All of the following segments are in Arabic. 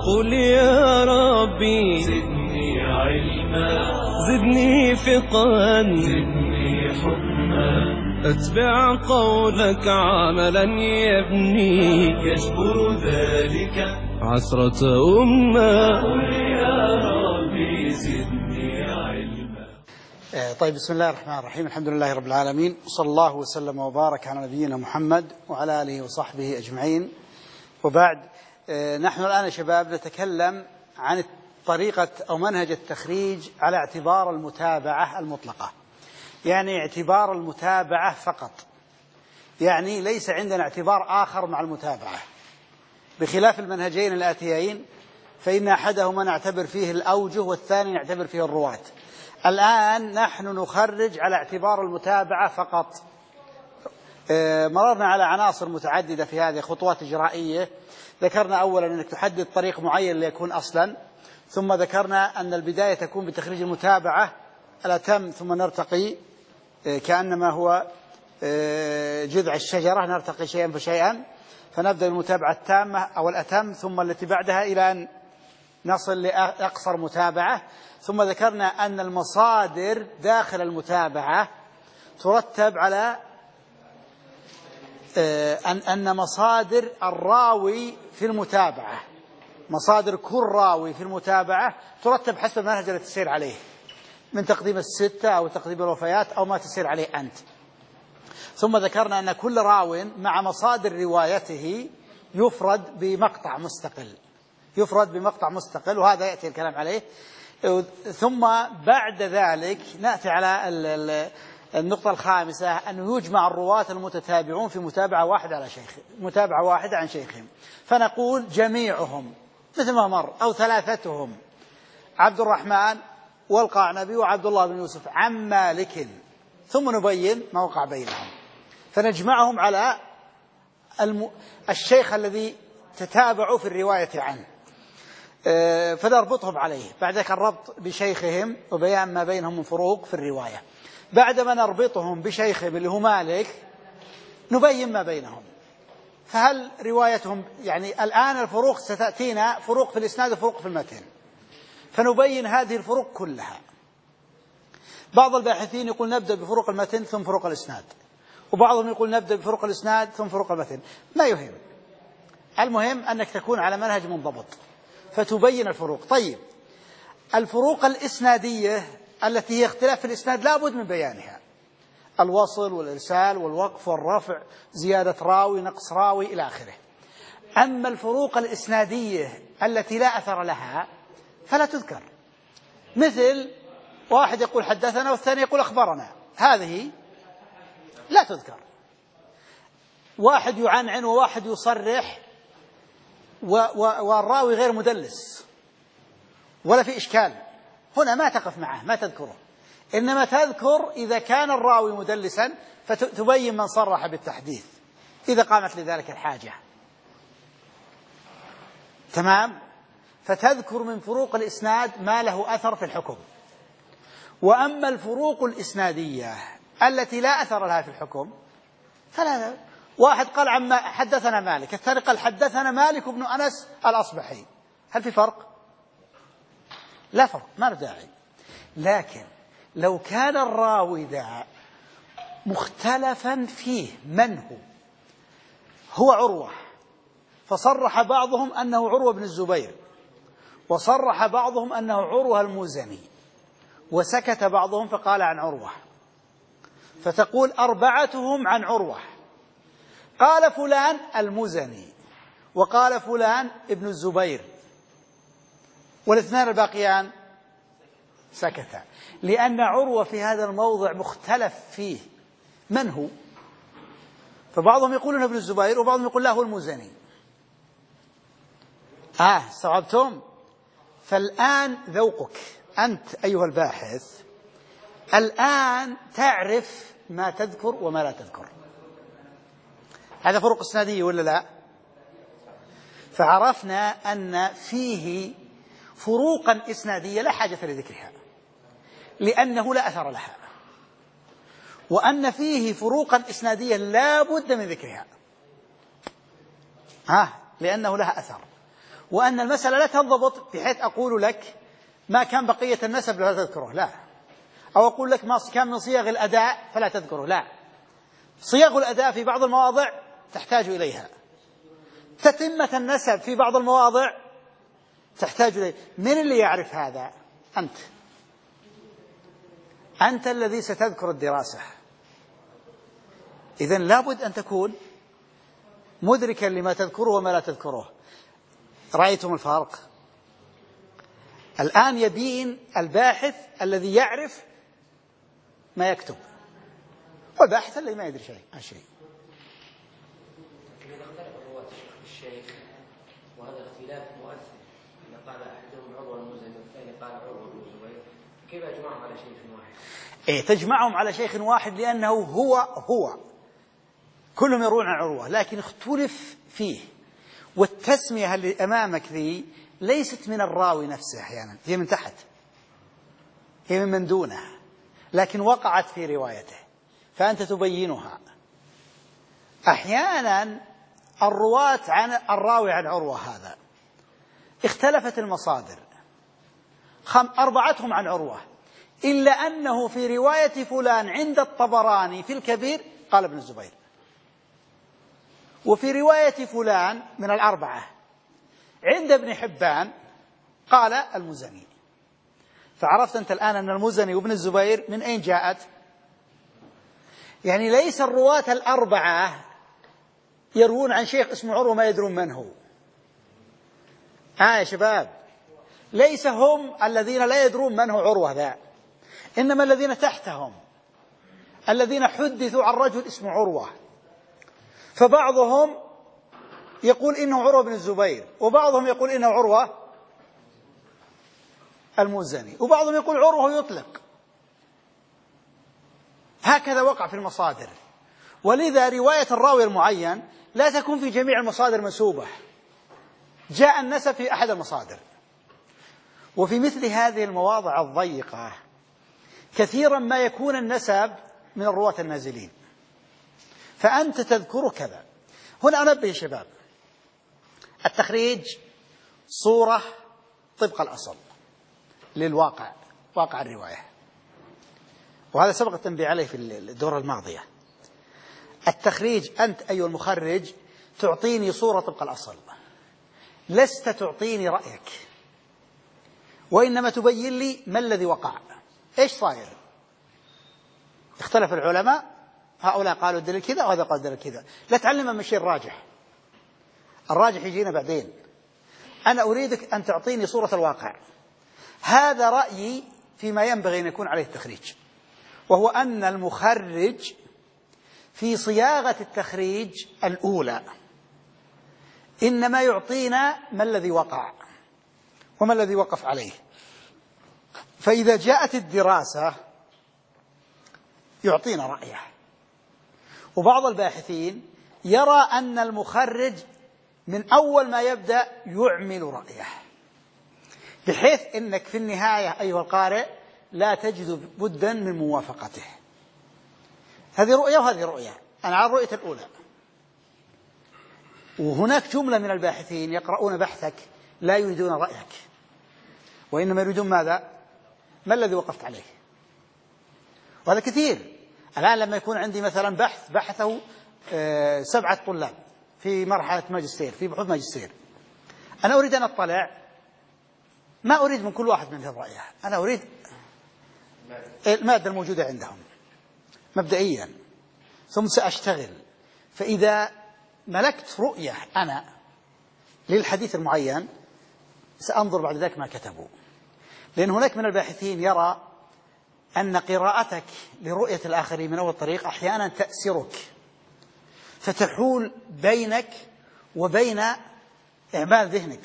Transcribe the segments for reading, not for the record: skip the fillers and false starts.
قل يا ربي زدني علما، زدني فقها، زدني حكما، أتبع قولك عملا يبني يجبر ذلك عثرة أمة. قل يا ربي زدني علما. طيب، بسم الله الرحمن الرحيم. الحمد لله رب العالمين، وصلى الله وسلم وبارك على نبينا محمد وعلى آله وصحبه أجمعين، وبعد. نحن الآن يا شباب نتكلم عن طريقة أو منهج التخريج على اعتبار المتابعة المطلقة، يعني اعتبار المتابعة فقط، يعني ليس عندنا اعتبار آخر مع المتابعة، بخلاف المنهجين الآتيين فإن أحدهما نعتبر فيه الأوجه والثاني نعتبر فيه الرواة. الآن نحن نخرج على اعتبار المتابعة فقط. مررنا على عناصر متعددة في هذه خطوات إجرائية. ذكرنا أولا أنك تحدد طريق معين ليكون أصلا، ثم ذكرنا أن البداية تكون بتخريج المتابعة الأتم، ثم نرتقي كأنما هو جذع الشجرة، نرتقي شيئا فشيئا، فنبدأ بالمتابعة التامة أو الأتم، ثم التي بعدها إلى أن نصل لأقصر متابعة. ثم ذكرنا أن المصادر داخل المتابعة ترتب على أن مصادر الراوي في المتابعة، مصادر كل راوي في المتابعة ترتب حسب المنهج الذي تسير عليه، من تقديم الستة أو تقديم الوفيات أو ما تسير عليه أنت. ثم ذكرنا أن كل راو مع مصادر روايته يفرد بمقطع مستقل، يفرد بمقطع مستقل، وهذا يأتي الكلام عليه. ثم بعد ذلك نأتي على النقطة الخامسة، أنه يجمع الرواة المتتابعون في متابعة واحدة على شيخ، متابعة واحدة عن شيخهم، فنقول جميعهم مثل ما مر أو ثلاثتهم عبد الرحمن والقعنبي وعبد الله بن يوسف عن مالك، ثم نبين ما وقع بينهم، فنجمعهم على الشيخ الذي تتابعوا في الرواية عنه، فنربطهم عليه. بعد ذلك الربط بشيخهم وبيان ما بينهم من فروق في الرواية. بعدما نربطهم بشيخهم اللي هو مالك نبين ما بينهم، فهل روايتهم، يعني الآن الفروق ستأتينا فروق في الإسناد وفروق في المتن، فنبين هذه الفروق كلها. بعض الباحثين يقول نبدأ بفروق المتن ثم فروق الإسناد، وبعضهم يقول نبدأ بفروق الإسناد ثم فروق المتن، ما يهم، المهم أنك تكون على منهج منضبط فتبين الفروق. طيب، الفروق الإسنادية التي هي اختلاف في الإسناد لا بد من بيانها، الوصل والإرسال والوقف والرفع، زيادة راوي نقص راوي إلى آخره. أما الفروق الإسنادية التي لا أثر لها فلا تذكر، مثل واحد يقول حدثنا والثاني يقول أخبرنا، هذه لا تذكر. واحد يعنعن وواحد يصرح والراوي غير مدلس ولا في إشكال، هنا ما تقف معه، ما تذكره، إنما تذكر إذا كان الراوي مدلسا فتبين من صرح بالتحديث إذا قامت لذلك الحاجة. تمام؟ فتذكر من فروق الإسناد ما له أثر في الحكم. وأما الفروق الإسنادية التي لا أثر لها في الحكم فلا. واحد قال عما حدثنا مالك، الثاني قال حدثنا مالك بن أنس الأصبحي، هل في فرق؟ لا فرق، ما له داعي. لكن لو كان الراوي ذا مختلفا فيه من هو عروة، فصرح بعضهم أنه عروة بن الزبير، وصرح بعضهم أنه عروة المزني، وسكت بعضهم فقال عن عروة، فتقول أربعتهم عن عروة، قال فلان المزني وقال فلان ابن الزبير، والاثنان الباقيان سكتا، لأن عروة في هذا الموضع مختلف فيه من هو، فبعضهم يقولون ابن الزبير وبعضهم يقول لا هو المزني. استوعبتم؟ فالآن ذوقك أنت أيها الباحث، الآن تعرف ما تذكر وما لا تذكر. هذا فروق إسنادية ولا لا؟ فعرفنا أن فيه فروقا إسنادية لا حاجة لذكرها لأنه لا أثر لها، وأن فيه فروقا إسنادية لا بد من ذكرها لأنه لها أثر. وأن المسألة لا تنضبط بحيث أقول لك ما كان بقية النسب لا تذكره، لا، أو أقول لك ما كان من صيغ الأداء فلا تذكره، لا، صيغ الأداء في بعض المواضع تحتاج إليها، تتمة النسب في بعض المواضع تحتاج إليه. من اللي يعرف هذا؟ أنت الذي ستذكر الدراسة. إذن لابد أن تكون مدركا لما تذكره وما لا تذكره. رأيتم الفرق؟ الآن يبين الباحث الذي يعرف ما يكتب، والباحث الذي ما يدري شيء عن شيء. إذا اختلف الرواة الشيخ وهذا اختلاف مؤثر، إذا قال أحدهم عروة المزني والثاني قال عروة بن الزبير، كيف يجمعهم على شيخ واحد؟ تجمعهم على شيخ واحد لأنه هو كلهم يروون عن عروة، لكن اختلف فيه. والتسمية اللي أمامك ذي ليست من الراوي نفسه، أحيانا هي من تحت، هي من دونه، لكن وقعت في روايته فأنت تبينها. أحيانا الرواة عن الراوي عن عروة هذا اختلفت المصادر، 4 عن عروة، إلا أنه في رواية فلان عند الطبراني في الكبير قال ابن الزبير، وفي رواية فلان من 4 عند ابن حبان قال المزني. فعرفت أنت الآن أن المزني وابن الزبير من أين جاءت؟ يعني ليس الرواة 4 يروون عن شيخ اسمه عروة ما يدرون من هو. يا شباب، ليس هم الذين لا يدرون من هو عروة ذا، إنما الذين تحتهم الذين حدثوا عن رجل اسمه عروة، فبعضهم يقول إنه عروة بن الزبير، وبعضهم يقول إنه عروة المزني، وبعضهم يقول عروة يطلق. هكذا وقع في المصادر. ولذا رواية الراوي المعين لا تكون في جميع المصادر منسوبة، جاء النسب في أحد المصادر. وفي مثل هذه المواضع الضيقة كثيرا ما يكون النسب من الرواة النازلين، فأنت تذكر كذا. هنا أنبه يا شباب، التخريج صورة طبق الأصل للواقع، واقع الرواية، وهذا سبق التنبيه عليه في الدورة الماضية. التخريج أنت أيها المخرج تعطيني صورة طبق الأصل، لست تعطيني رأيك، وإنما تبين لي ما الذي وقع، إيش صاير. اختلف العلماء، هؤلاء قالوا الدليل كذا وهذا قال الدليل كذا، لا تعلم من الشيء الراجح، الراجح يجينا بعدين. أنا أريدك أن تعطيني صورة الواقع. هذا رأيي فيما ينبغي أن يكون عليه التخريج، وهو أن المخرج في صياغة التخريج الأولى إنما يعطينا ما الذي وقع وما الذي وقف عليه. فإذا جاءت الدراسة يعطينا رأيه. وبعض الباحثين يرى أن المخرج من أول ما يبدأ يعمل رأيه، بحيث أنك في النهاية أيها القارئ لا تجد بدا من موافقته. هذه رؤية وهذه رؤية، أنا على الرؤية الأولى. وهناك جملة من الباحثين يقرؤون بحثك لا يريدون رأيك، وإنما يريدون ماذا؟ ما الذي وقفت عليه. وهذا كثير. الآن لما يكون عندي مثلا بحثه 7 طلاب في مرحلة ماجستير، في بحوث ماجستير، أنا أريد أن أطلع، ما أريد من كل واحد منهم رأيه، أنا أريد المادة الموجودة عندهم مبدئيا، ثم سأشتغل. فإذا ملكت رؤية أنا للحديث المعين سأنظر بعد ذلك ما كتبوا. لأن هناك من الباحثين يرى أن قراءتك لرؤية الآخرين من أول طريق أحيانا تأسرك، فتحول بينك وبين إعمال ذهنك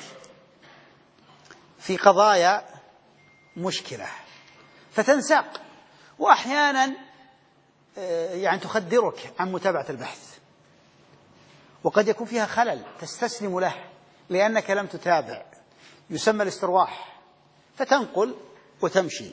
في قضايا مشكلة فتنساق، وأحيانا يعني تخدرك عن متابعة البحث، وقد يكون فيها خلل تستسلم له لأنك لم تتابع، يسمى الاسترواح، فتنقل وتمشي.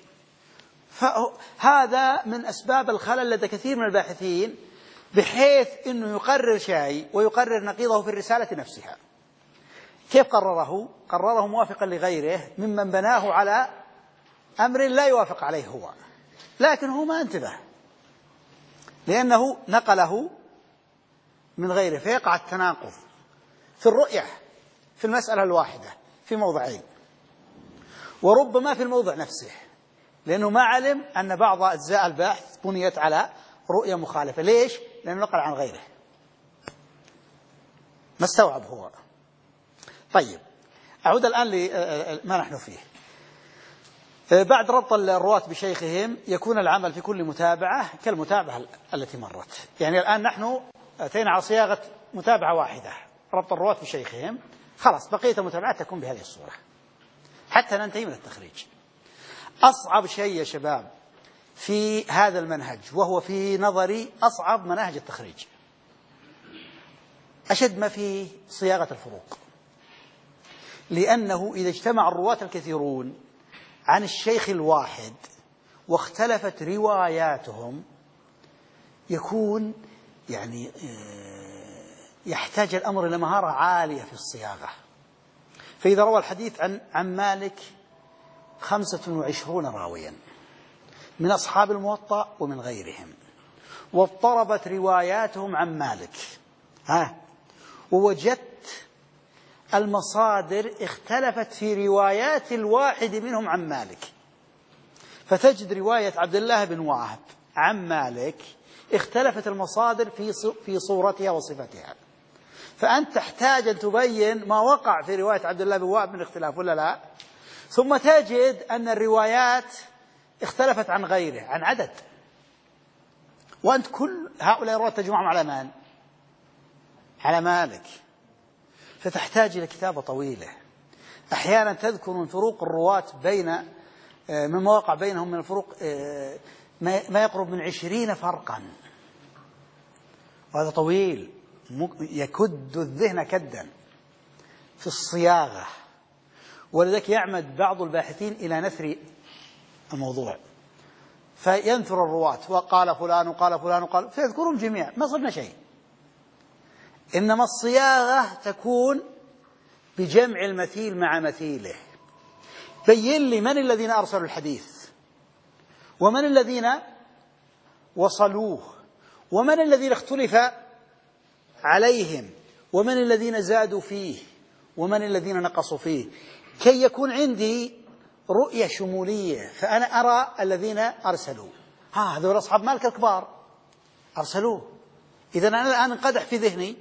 فهذا من أسباب الخلل لدى كثير من الباحثين، بحيث أنه يقرر شيء ويقرر نقيضه في الرسالة نفسها. كيف قرره؟ قرره موافقا لغيره ممن بناه على أمر لا يوافق عليه هو، لكن هو ما انتبه لأنه نقله من غيره، فيقع التناقض في الرؤية في المسألة الواحدة في موضعين، وربما في الموضع نفسه، لأنه ما علم أن بعض أجزاء البحث بنيت على رؤية مخالفة. ليش؟ لأنه نقل عن غيره، ما استوعب هو. طيب، أعود الآن لما نحن فيه. بعد ربط الرواة بشيخهم يكون العمل في كل متابعة كالمتابعة التي مرت. يعني الآن نحن أتينا على صياغة متابعة واحدة، ربط الرواة بشيخهم، خلاص بقية المتابعات تكون بهذه الصورة حتى ننتهي من التخريج. أصعب شيء يا شباب في هذا المنهج، وهو في نظري أصعب مناهج التخريج، أشد ما في صياغة الفروق، لأنه إذا اجتمع الرواة الكثيرون عن الشيخ الواحد واختلفت رواياتهم يكون يعني يحتاج الأمر إلى مهارة عالية في الصياغة. فإذا روى الحديث عن مالك 25 راويا من أصحاب الموطأ ومن غيرهم، واضطربت رواياتهم عن مالك، ووجدت المصادر اختلفت في روايات الواحد منهم عن مالك، فتجد رواية عبد الله بن وهب عن مالك اختلفت المصادر في صورتها وصفتها، فأنت تحتاج أن تبين ما وقع في رواية عبد الله بن وهب من اختلاف ولا لا، ثم تجد أن الروايات اختلفت عن غيره عن عدد، وأنت كل هؤلاء الرواة تجمعهم على من؟ على مالك، فتحتاج إلى كتابة طويلة. أحيانا تذكر من فروق الرواة من مواقع بينهم من الفروق ما يقرب من 20 فرقا، وهذا طويل يكد الذهن كدا في الصياغة، ولذلك يعمد بعض الباحثين إلى نثر الموضوع، فينثر الرواة وقال فلان وقال فلان وقال، فيذكرهم جميع، ما صرنا شيء. إنما الصياغة تكون بجمع المثيل مع مثيله. بين لي من الذين أرسلوا الحديث، ومن الذين وصلوه، ومن الذين اختلف عليهم، ومن الذين زادوا فيه، ومن الذين نقصوا فيه، كي يكون عندي رؤية شمولية، فأنا أرى الذين أرسلوا، هذول أصحاب مالك الكبار أرسلوه، إذا أنا الآن انقدح في ذهني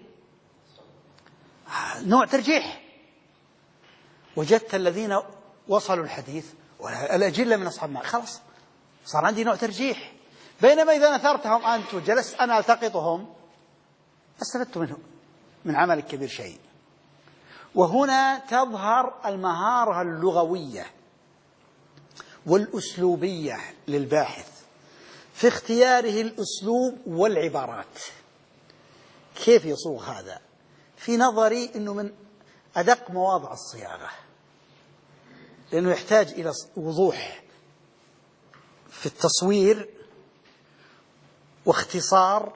نوع ترجيح، وجدت الذين وصلوا الحديث والأجلة من أصحاب مالك، خلاص صار عندي نوع ترجيح. بينما إذا نثرتهم أنت وجلست أنا ألتقطهم استفدت منهم من عمل كبير شيء. وهنا تظهر المهارة اللغوية والأسلوبية للباحث في اختياره الأسلوب والعبارات. كيف يصوغ هذا؟ في نظري أنه من أدق مواضع الصياغة، لأنه يحتاج إلى وضوح في التصوير واختصار،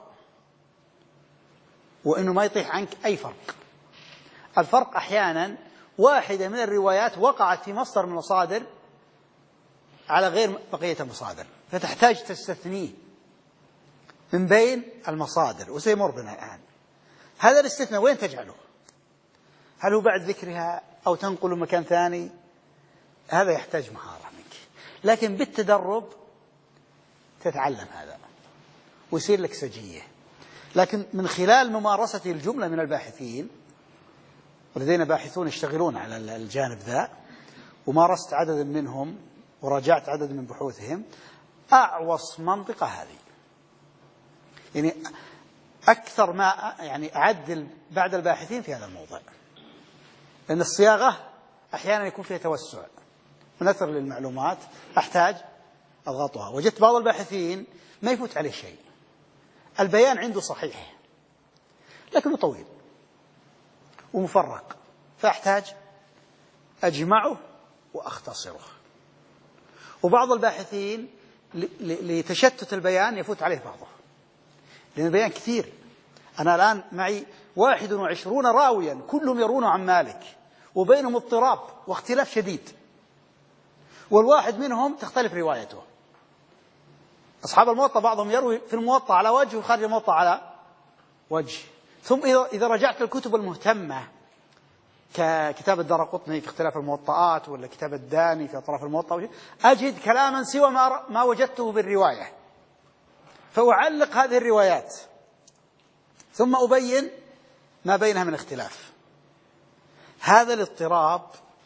وأنه ما يطيح عنك أي فرق. الفرق أحيانا واحدة من الروايات وقعت في مصدر من المصادر على غير بقية المصادر، فتحتاج تستثنيه من بين المصادر، وسيمر بنا الآن. هذا الاستثناء وين تجعله؟ هل هو بعد ذكرها أو تنقل مكان ثاني؟ هذا يحتاج مهارة منك، لكن بالتدرب تتعلم هذا ويصير لك سجية. لكن من خلال ممارسة الجملة من الباحثين، ولدينا باحثون يشتغلون على الجانب ذا، ومارست عدد منهم وراجعت عدد من بحوثهم، أعوص منطقة هذه، يعني أكثر ما يعني أعدل بعد الباحثين في هذا الموضوع، لأن الصياغة أحيانا يكون فيها توسع ونثر للمعلومات، أحتاج أضغطها. وجدت بعض الباحثين ما يفوت عليه شيء، البيان عنده صحيح لكنه طويل ومفرق، فأحتاج أجمعه وأختصره. وبعض الباحثين لتشتت البيان يفوت عليه بعضه، لأن البيان كثير. أنا الآن معي 21 راويا كلهم يرون عن مالك، وبينهم اضطراب واختلاف شديد، والواحد منهم تختلف روايته. أصحاب الموطأ بعضهم يروي في الموطأ على وجه وخارج الموطأ على وجه. ثم إذا رجعت الكتب المهتمة ككتاب الدارقطني في اختلاف الموطئات، ولا كتاب الداني في أطراف الموطأ، أجد كلاما سوى ما وجدته بالرواية، فأعلق هذه الروايات ثم أبين ما بينها من اختلاف. هذا الاضطراب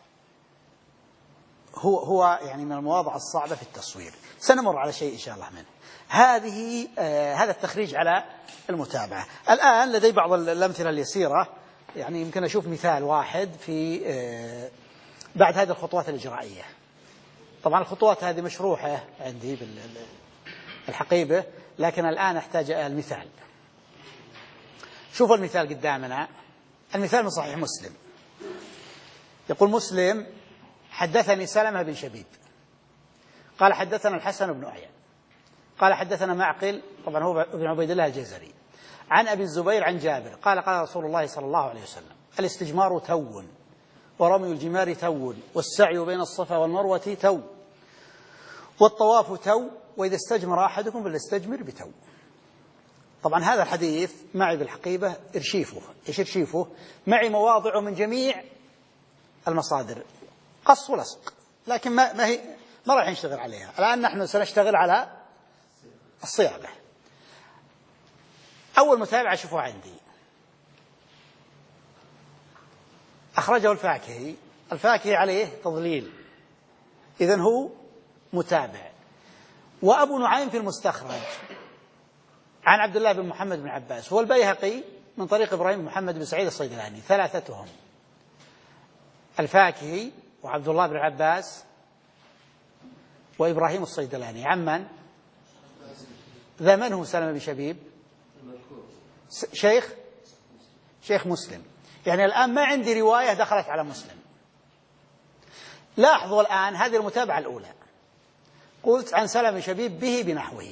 هو يعني من المواضع الصعبة في التصوير. سنمر على شيء إن شاء الله منه. هذا التخريج على المتابعة. الآن لدي بعض الأمثلة اليسيرة، يعني يمكن أشوف مثال واحد في بعد هذه الخطوات الإجرائية. طبعا الخطوات هذه مشروحة عندي بالحقيبة، لكن الآن أحتاج المثال. شوفوا المثال قدامنا. المثال من صحيح مسلم. يقول مسلم: حدثني سلمة بن شبيب قال حدثنا الحسن بن أعين قال حدثنا معقل، طبعا هو ابن عبيد الله الجزري، عن أبي الزبير عن جابر قال قال رسول الله صلى الله عليه وسلم: الاستجمار تو، ورمي الجمار تو، والسعي بين الصفا والمروة تو، والطواف تو، وإذا استجمر أحدكم فليستجمر بتو. طبعا هذا الحديث معي بالحقيبة إرشيفه. إيش إرشيفه؟ معي مواضعه من جميع المصادر، قص ولصق، لكن ما راح نشتغل عليها الآن. نحن سنشتغل على الصياغة. أول متابعة شوفوا عندي، أخرجه الفاكهي. الفاكهي عليه تضليل، إذن هو متابع. وأبو نعيم في المستخرج عن عبد الله بن محمد بن عباس، والبيهقي من طريق إبراهيم بن محمد بن سعيد الصيدلاني. ثلاثتهم، الفاكهي وعبد الله بن عباس وإبراهيم الصيدلاني، عمن ذا من هو سلمة بن شبيب؟ شيخ مسلم. يعني الآن ما عندي رواية دخلت على مسلم. لاحظوا الآن هذه المتابعة الأولى، قلت عن سلمة بن شبيب به بنحوه.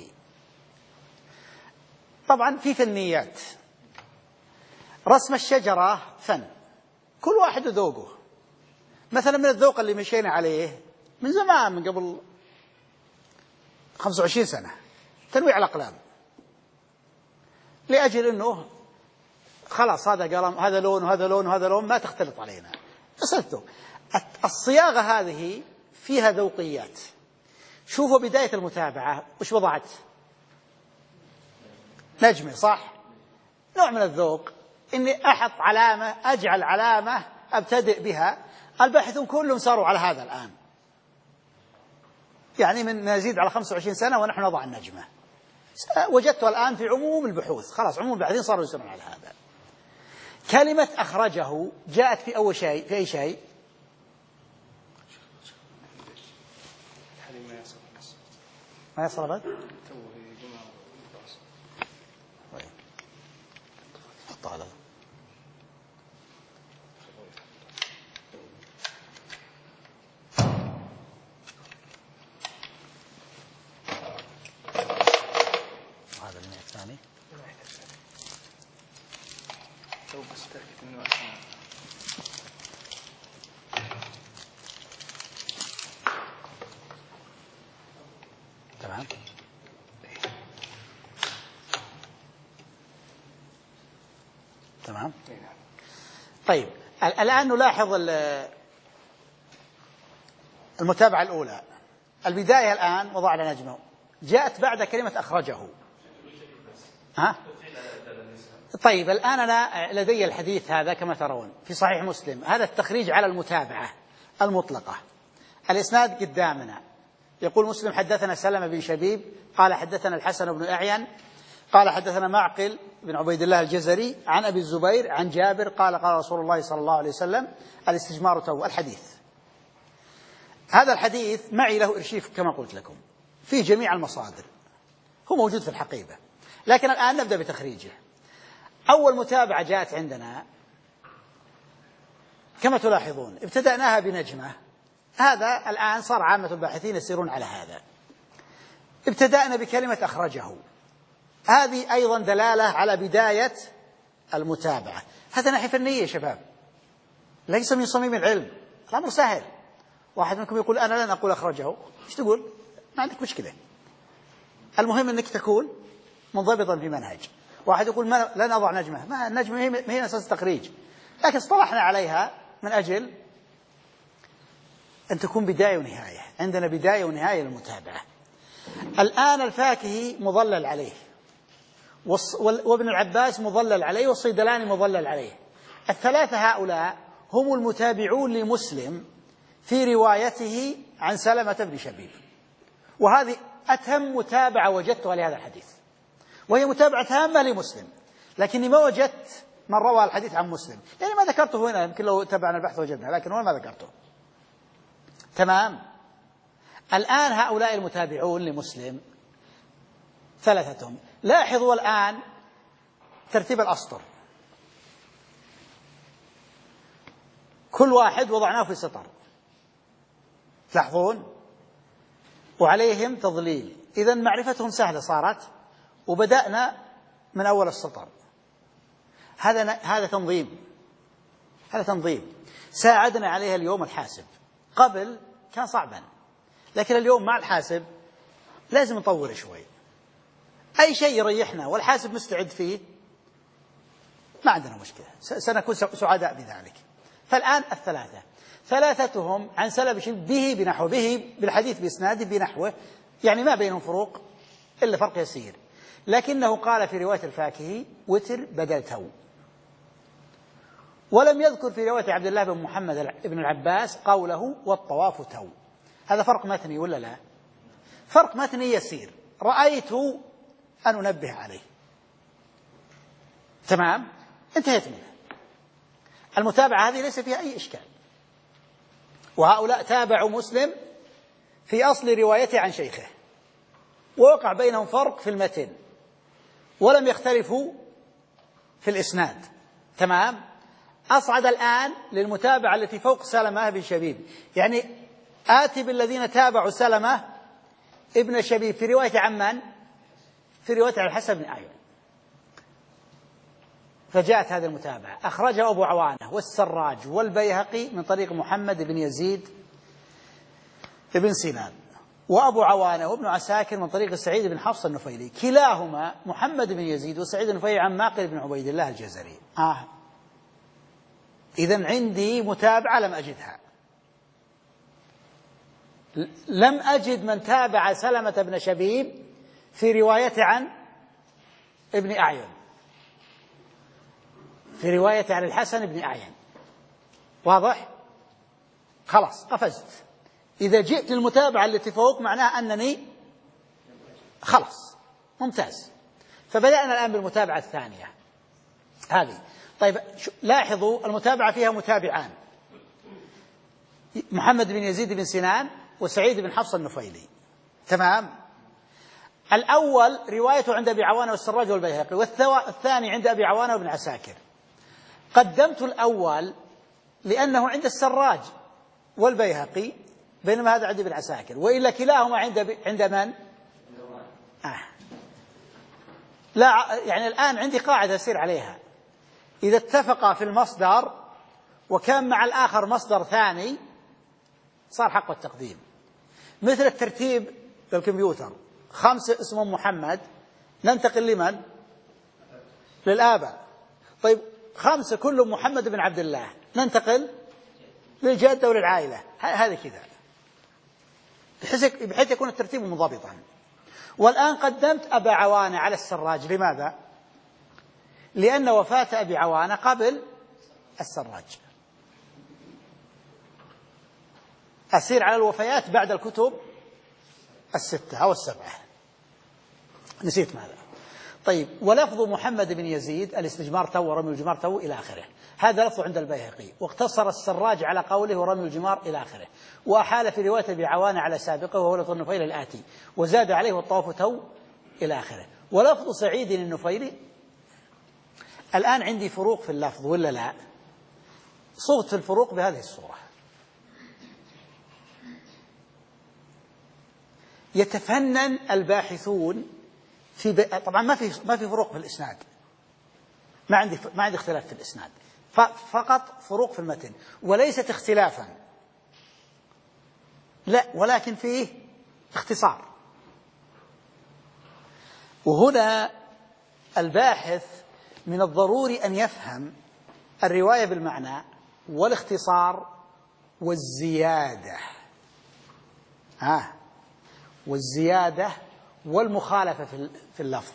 طبعا في فنيات، رسم الشجرة فن، كل واحد ذوقه. مثلا من الذوق اللي مشينا عليه من زمان، من قبل 25 سنة، تنويع الأقلام، لأجل أنه خلاص هذا قلم، هذا لون وهذا لون وهذا لون، ما تختلط علينا. مسألته الصياغة هذه فيها ذوقيات. شوفوا بداية المتابعة وش وضعت؟ نجمة، صح؟ نوع من الذوق، إني أحط علامة، أجعل علامة أبتدئ بها. الباحثون كلهم صاروا على هذا الآن، يعني من يزيد على 25 سنة ونحن نضع النجمة. وجدته الآن في عموم البحوث، خلاص عموم الباحثين صاروا يسمون على هذا. كلمة أخرجه جاءت في أول شيء، في أي شيء؟ ما يصل أبد؟ حط على هذا النوع الثاني. بس تأكد إنه أسمع. تمام. تمام. طيب الآن نلاحظ المتابعة الأولى. البداية الآن وضعنا نجمه، جاءت بعد كلمة أخرجه. ها؟ طيب الآن أنا لدي الحديث هذا كما ترون في صحيح مسلم، هذا التخريج على المتابعة المطلقة. الإسناد قدامنا، يقول مسلم: حدثنا سلمة بن شبيب قال حدثنا الحسن بن أعين قال حدثنا معقل بن عبيد الله الجزري عن أبي الزبير عن جابر قال قال رسول الله صلى الله عليه وسلم: الاستجمار تو. الحديث هذا الحديث معي له إرشيف كما قلت لكم في جميع المصادر، هو موجود في الحقيبة، لكن الآن نبدأ بتخريجه. أول متابعة جاءت عندنا كما تلاحظون ابتدأناها بنجمة. هذا الآن صار عامة الباحثين يسيرون على هذا. ابتدأنا بكلمة أخرجه، هذه أيضا دلالة على بداية المتابعة. هذا ناحية فنية يا شباب، ليس من صميم العلم، الأمر سهل. واحد منكم يقول أنا لن أقول أخرجه، إيش تقول؟ ما عندك مشكلة، المهم أنك تكون منضبطا في منهج. واحد يقول لن أضع نجمة، ما النجمة هي أساس التخريج، لكن اصطلحنا عليها من أجل أن تكون بداية ونهاية، عندنا بداية ونهاية للمتابعة. الآن الفاكهي مضلل عليه، وابن العباس مضلل عليه، والصيدلاني مضلل عليه. الثلاثة هؤلاء هم المتابعون لمسلم في روايته عن سلمة بن شبيب، وهذه أتم متابعة وجدتها لهذا الحديث، وهي متابعة هامة لمسلم، لكني ما وجدت من روى الحديث عن مسلم، يعني ما ذكرته هنا، يمكن لو تبعنا البحث وجدنا، لكن هنا ما ذكرته. تمام. الآن هؤلاء المتابعون لمسلم ثلاثتهم. لاحظوا الآن ترتيب الأسطر، كل واحد وضعناه في سطر، تلاحظون، وعليهم تضليل. إذن معرفتهم سهلة صارت، وبدأنا من أول السطر. هذا تنظيم، هذا تنظيم ساعدنا عليها اليوم الحاسب. قبل كان صعبا، لكن اليوم مع الحاسب لازم نطور شوي. أي شيء يريحنا والحاسب مستعد فيه ما عندنا مشكلة، سنكون سعداء بذلك. فالآن الثلاثة، ثلاثتهم عن سلف به بنحو، به بالحديث بإسناده بنحوه، يعني ما بينهم فروق إلا فرق يسير. لكنه قال في رواية الفاكهي وتر بدل تو، ولم يذكر في رواية عبد الله بن محمد بن العباس قوله والطواف تو. هذا فرق متني ولا لا؟ فرق متني يسير، رأيت أن أنبه عليه. تمام، انتهيت منه. المتابعة هذه ليس فيها أي إشكال، وهؤلاء تابعوا مسلم في أصل روايته عن شيخه، ووقع بينهم فرق في المتن، ولم يختلفوا في الإسناد. تمام. أصعد الآن للمتابعة التي فوق سلمة بن شبيب، يعني آتي بالذين تابعوا سلمة ابن شبيب في رواية عن من؟ في رواية عن الحسن بن أعين. فجاءت هذه المتابعة، أخرجها أبو عوانة والسراج والبيهقي من طريق محمد بن يزيد بن سنان، وأبو عوانة وابن عساكر من طريق سعيد بن حفص النفيلي، كلاهما محمد بن يزيد وسعيد النفيلي عن معقل بن عبيد الله الجزري. إذن عندي متابعة لم أجدها، لم أجد من تابع سلمة بن شبيب في روايته عن ابن أعين، في رواية عن الحسن بن أعين. واضح؟ خلاص قفزت. إذا جئت للمتابعة التي فوق معناها أنني خلاص ممتاز. فبدأنا الآن بالمتابعة الثانية هذه. طيب لاحظوا المتابعة فيها متابعان، محمد بن يزيد بن سنان وسعيد بن حفص النفيلي. تمام. الأول روايته عند أبي عوانة والسراج والبيهقي، والثاني عند أبي عوانة وابن عساكر. قدمت الأول لأنه عند السراج والبيهقي، بينما هذا عند ابن عساكر، وإلا كلاهما عند من؟ لا، يعني الآن عندي قاعدة أسير عليها، إذا اتفقا في المصدر وكان مع الآخر مصدر ثاني صار حق التقديم. مثل الترتيب بالكمبيوتر، 5 اسمهم محمد، ننتقل لمن؟ للآباء. طيب 5 كلهم محمد بن عبد الله، ننتقل للجدة وللعائلة. هذا كذا بحيث يكون الترتيب منضبطا. والآن قدمت أبا عوانة على السراج، لماذا؟ لأن وفاة أبي عوانة قبل السراج. أسير على الوفيات بعد الكتب 6 أو 7، نسيت ماذا. طيب، ولفظ محمد بن يزيد الاستجمار تو ورمي الجمار تو إلى آخره، هذا لفظ عند البيهقي، واقتصر السراج على قوله ورمي الجمار إلى آخره، وأحال في رواية أبي عوانة على سابقه وهو لفظ النفيل الآتي، وزاد عليه والطواف تو إلى آخره. ولفظ سعيد النفيلي، الآن عندي فروق في اللفظ ولا لا؟ صغت الفروق بهذه الصورة. يتفنن الباحثون في طبعا ما في فروق في الإسناد، ما عندي اختلاف في الإسناد، فقط فروق في المتن وليست اختلافا، لا، ولكن فيه اختصار. وهنا الباحث من الضروري أن يفهم الرواية بالمعنى والاختصار والزيادة، والزيادة والمخالفة في اللفظ.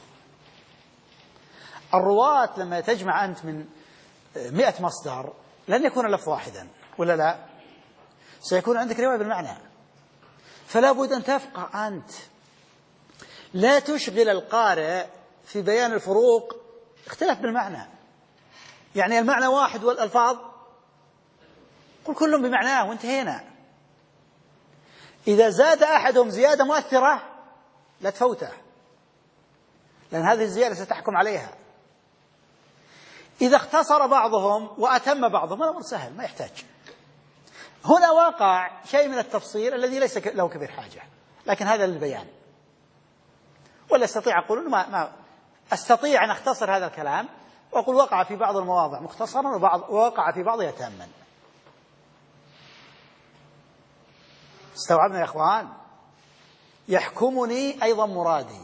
الرواة لما تجمع أنت من 100 مصدر لن يكون اللفظ واحدا، ولا لا؟ سيكون عندك رواية بالمعنى، فلا بد أن تفقه أنت، لا تشغل القارئ في بيان الفروق اختلاف بالمعنى. يعني المعنى واحد والألفاظ قل كلهم بمعناه وانتهينا. إذا زاد أحدهم زيادة مؤثرة لا تفوته، لأن هذه الزيادة ستحكم عليها. إذا اختصر بعضهم وأتم بعضهم الأمر سهل ما يحتاج. هنا واقع شيء من التفصيل الذي ليس له كبير حاجة، لكن هذا للبيان. ولا استطيع أقول ما أستطيع أن أختصر هذا الكلام وأقول وقع في بعض المواضع مختصرا ووقع في بعضها تاما. استوعبنا يا إخوان؟ يحكمني أيضا مرادي.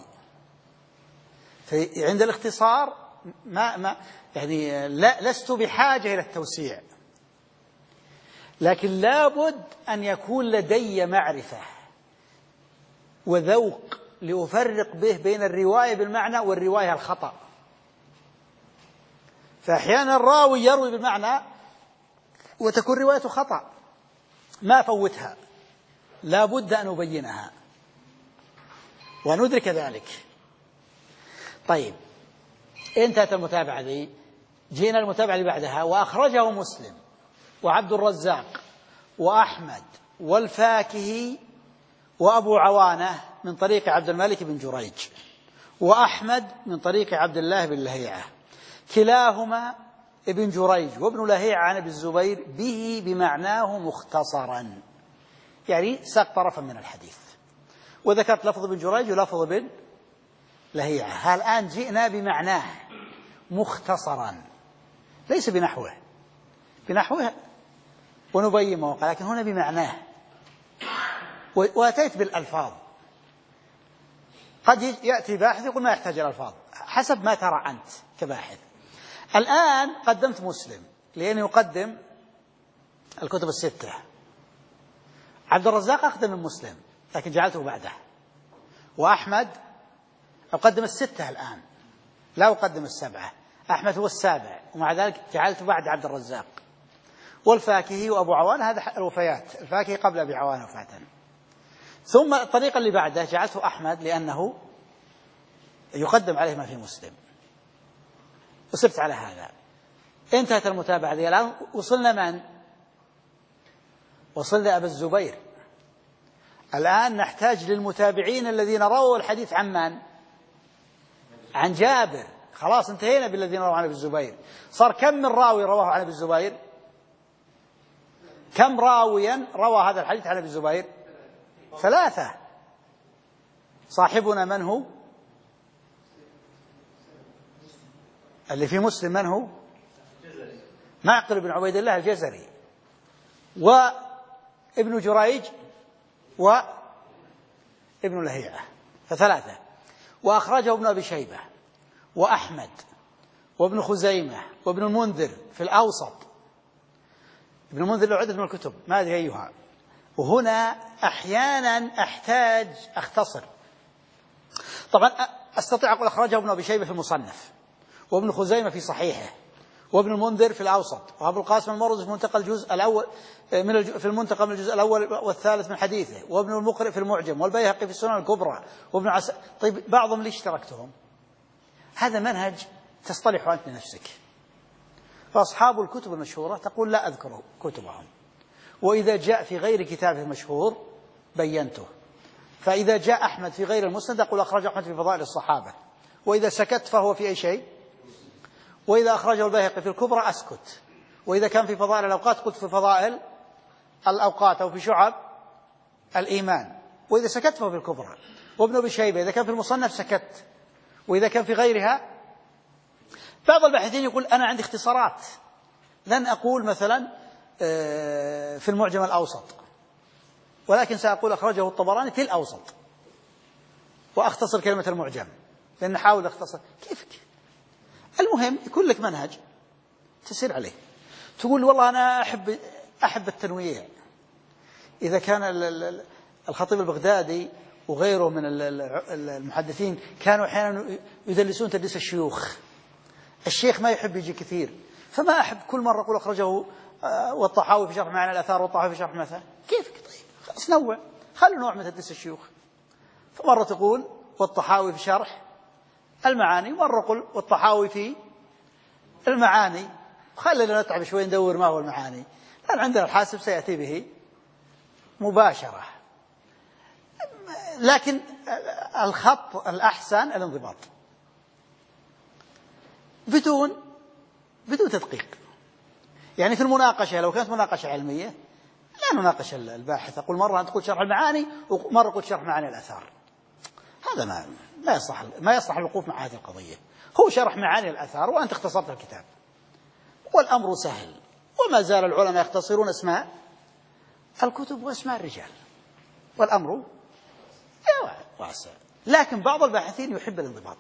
عند الاختصار يعني لست بحاجة إلى التوسيع، لكن لابد أن يكون لدي معرفة وذوق لأفرق به بين الرواية بالمعنى والرواية الخطأ. فأحيانا الراوي يروي بالمعنى وتكون روايته خطأ، ما فوتها، لابد أن أبينها وندرك ذلك. طيب، انتهت المتابعة ذي، جينا المتابعة اللي بعدها: وأخرجه مسلم وعبد الرزاق وأحمد والفاكهي وأبو عوانة من طريق عبد الملك بن جريج، وأحمد من طريق عبد الله بن لهيعة، كلاهما ابن جريج وابن لهيعة عن ابن الزبير به بمعناه مختصرا، يعني ساق طرفا من الحديث، وذكرت لفظ ابن جريج ولفظ ابن لهيعة. الآن جئنا بمعناه مختصرا، ليس بنحوه ونبين موقع، لكن هنا بمعناه. وأتيت بالألفاظ. قد يأتي باحث يقول ما يحتاج الألفاظ، حسب ما ترى أنت كباحث. الآن قدمت مسلم لأنه يقدم الكتب الستة. عبد الرزاق أقدم من مسلم لكن جعلته بعده. وأحمد أقدم الستة الآن، لا أقدم السبعة. أحمد هو السابع ومع ذلك جعلته بعد عبد الرزاق. والفاكهي وأبو عوان هذا الوفيات، الفاكهي قبل أبي عوان وفاة. ثم الطريقة اللي بعده جعلته أحمد لأنه يقدم عليه ما في مسلم، وسرت على هذا. انتهت المتابعة ذي. الآن وصلنا من؟ وصلنا أبا الزبير. الآن نحتاج للمتابعين الذين رووا الحديث عن من؟ عن جابر. خلاص انتهينا بالذين رووا عن أبي الزبير. صار كم من راوي رواه عن أبي الزبير؟ كم راويا روى هذا الحديث عن أبي الزبير؟ 3. صاحبنا من هو؟ اللي في مسلم من هو؟ معقل بن عبيد الله الجزري، وابن جريج وابن لهيعة، ف3. وأخرجه ابن أبي شيبة وأحمد وابن خزيمة وابن المنذر في الأوسط. ابن المنذر له عدد من الكتب ما أدري أيها. وهنا أحيانا أحتاج أختصر. طبعا أستطيع أقول أخرجه ابن أبي شيبة في المصنف، وابن خزيمة في صحيحه، وابن المنذر في الأوسط، وأبو القاسم المروزي في منتقى الجزء الأول في المنتقى من الجزء الأول والثالث من حديثه، وابن المقرئ في المعجم، والبيهقي في السنن الكبرى، وابن طيب بعضهم ليش تركتهم؟ هذا منهج تصطلح أنت لنفسك. فأصحاب الكتب المشهورة تقول لا أذكر كتبهم، وإذا جاء في غير كتابه المشهور بينته. فإذا جاء أحمد في غير المسند أقول أخرج أحمد في فضائل الصحابة، وإذا سكت فهو في أي شيء. وإذا أخرجه البيهقي في الكبرى أسكت، وإذا كان في فضائل الأوقات قلت في فضائل الأوقات أو في شعب الإيمان، وإذا سكت فهو في الكبرى. وابن أبي شيبة إذا كان في المصنف سكت، وإذا كان في غيرها. بعض الباحثين يقول أنا عندي اختصارات لن أقول مثلا في المعجم الأوسط، ولكن سأقول أخرجه الطبراني في الأوسط، وأختصر كلمة المعجم، لأن أحاول أختصر. كيفك؟ المهم يكون لك منهج تسير عليه. تقول والله أنا أحب التنويع. إذا كان الخطيب البغدادي وغيره من المحدثين كانوا أحيانا يدلسون تدليس الشيوخ، الشيخ ما يحب يجي كثير، فما أحب كل مرة أقول أخرجه والطحاوي في شرح معاني الآثار والطحاوي في شرح مثلا. كيفك؟ طيب خلاص نوع، خلوا نوع من تدليس الشيوخ. فمرة تقول والطحاوي في شرح المعاني، مرة قل والطحاوي في المعاني، خلينا نتعب شوي ندور ما هو المعاني، لأن عندنا الحاسب سيأتي به مباشرة. لكن الخط الأحسن الانضباط بدون تدقيق. يعني في المناقشة لو كانت مناقشة علمية لا نناقش الباحث، أقول مرة أنت قلت شرح المعاني ومرة قلت شرح معاني الآثار، هذا ما يصلح الوقوف مع هذه القضية. هو شرح معاني الآثار وأنت اختصرت الكتاب، والأمر سهل، وما زال العلماء يختصرون اسماء الكتب واسماء الرجال، والأمر واسع. لكن بعض الباحثين يحب الانضباط،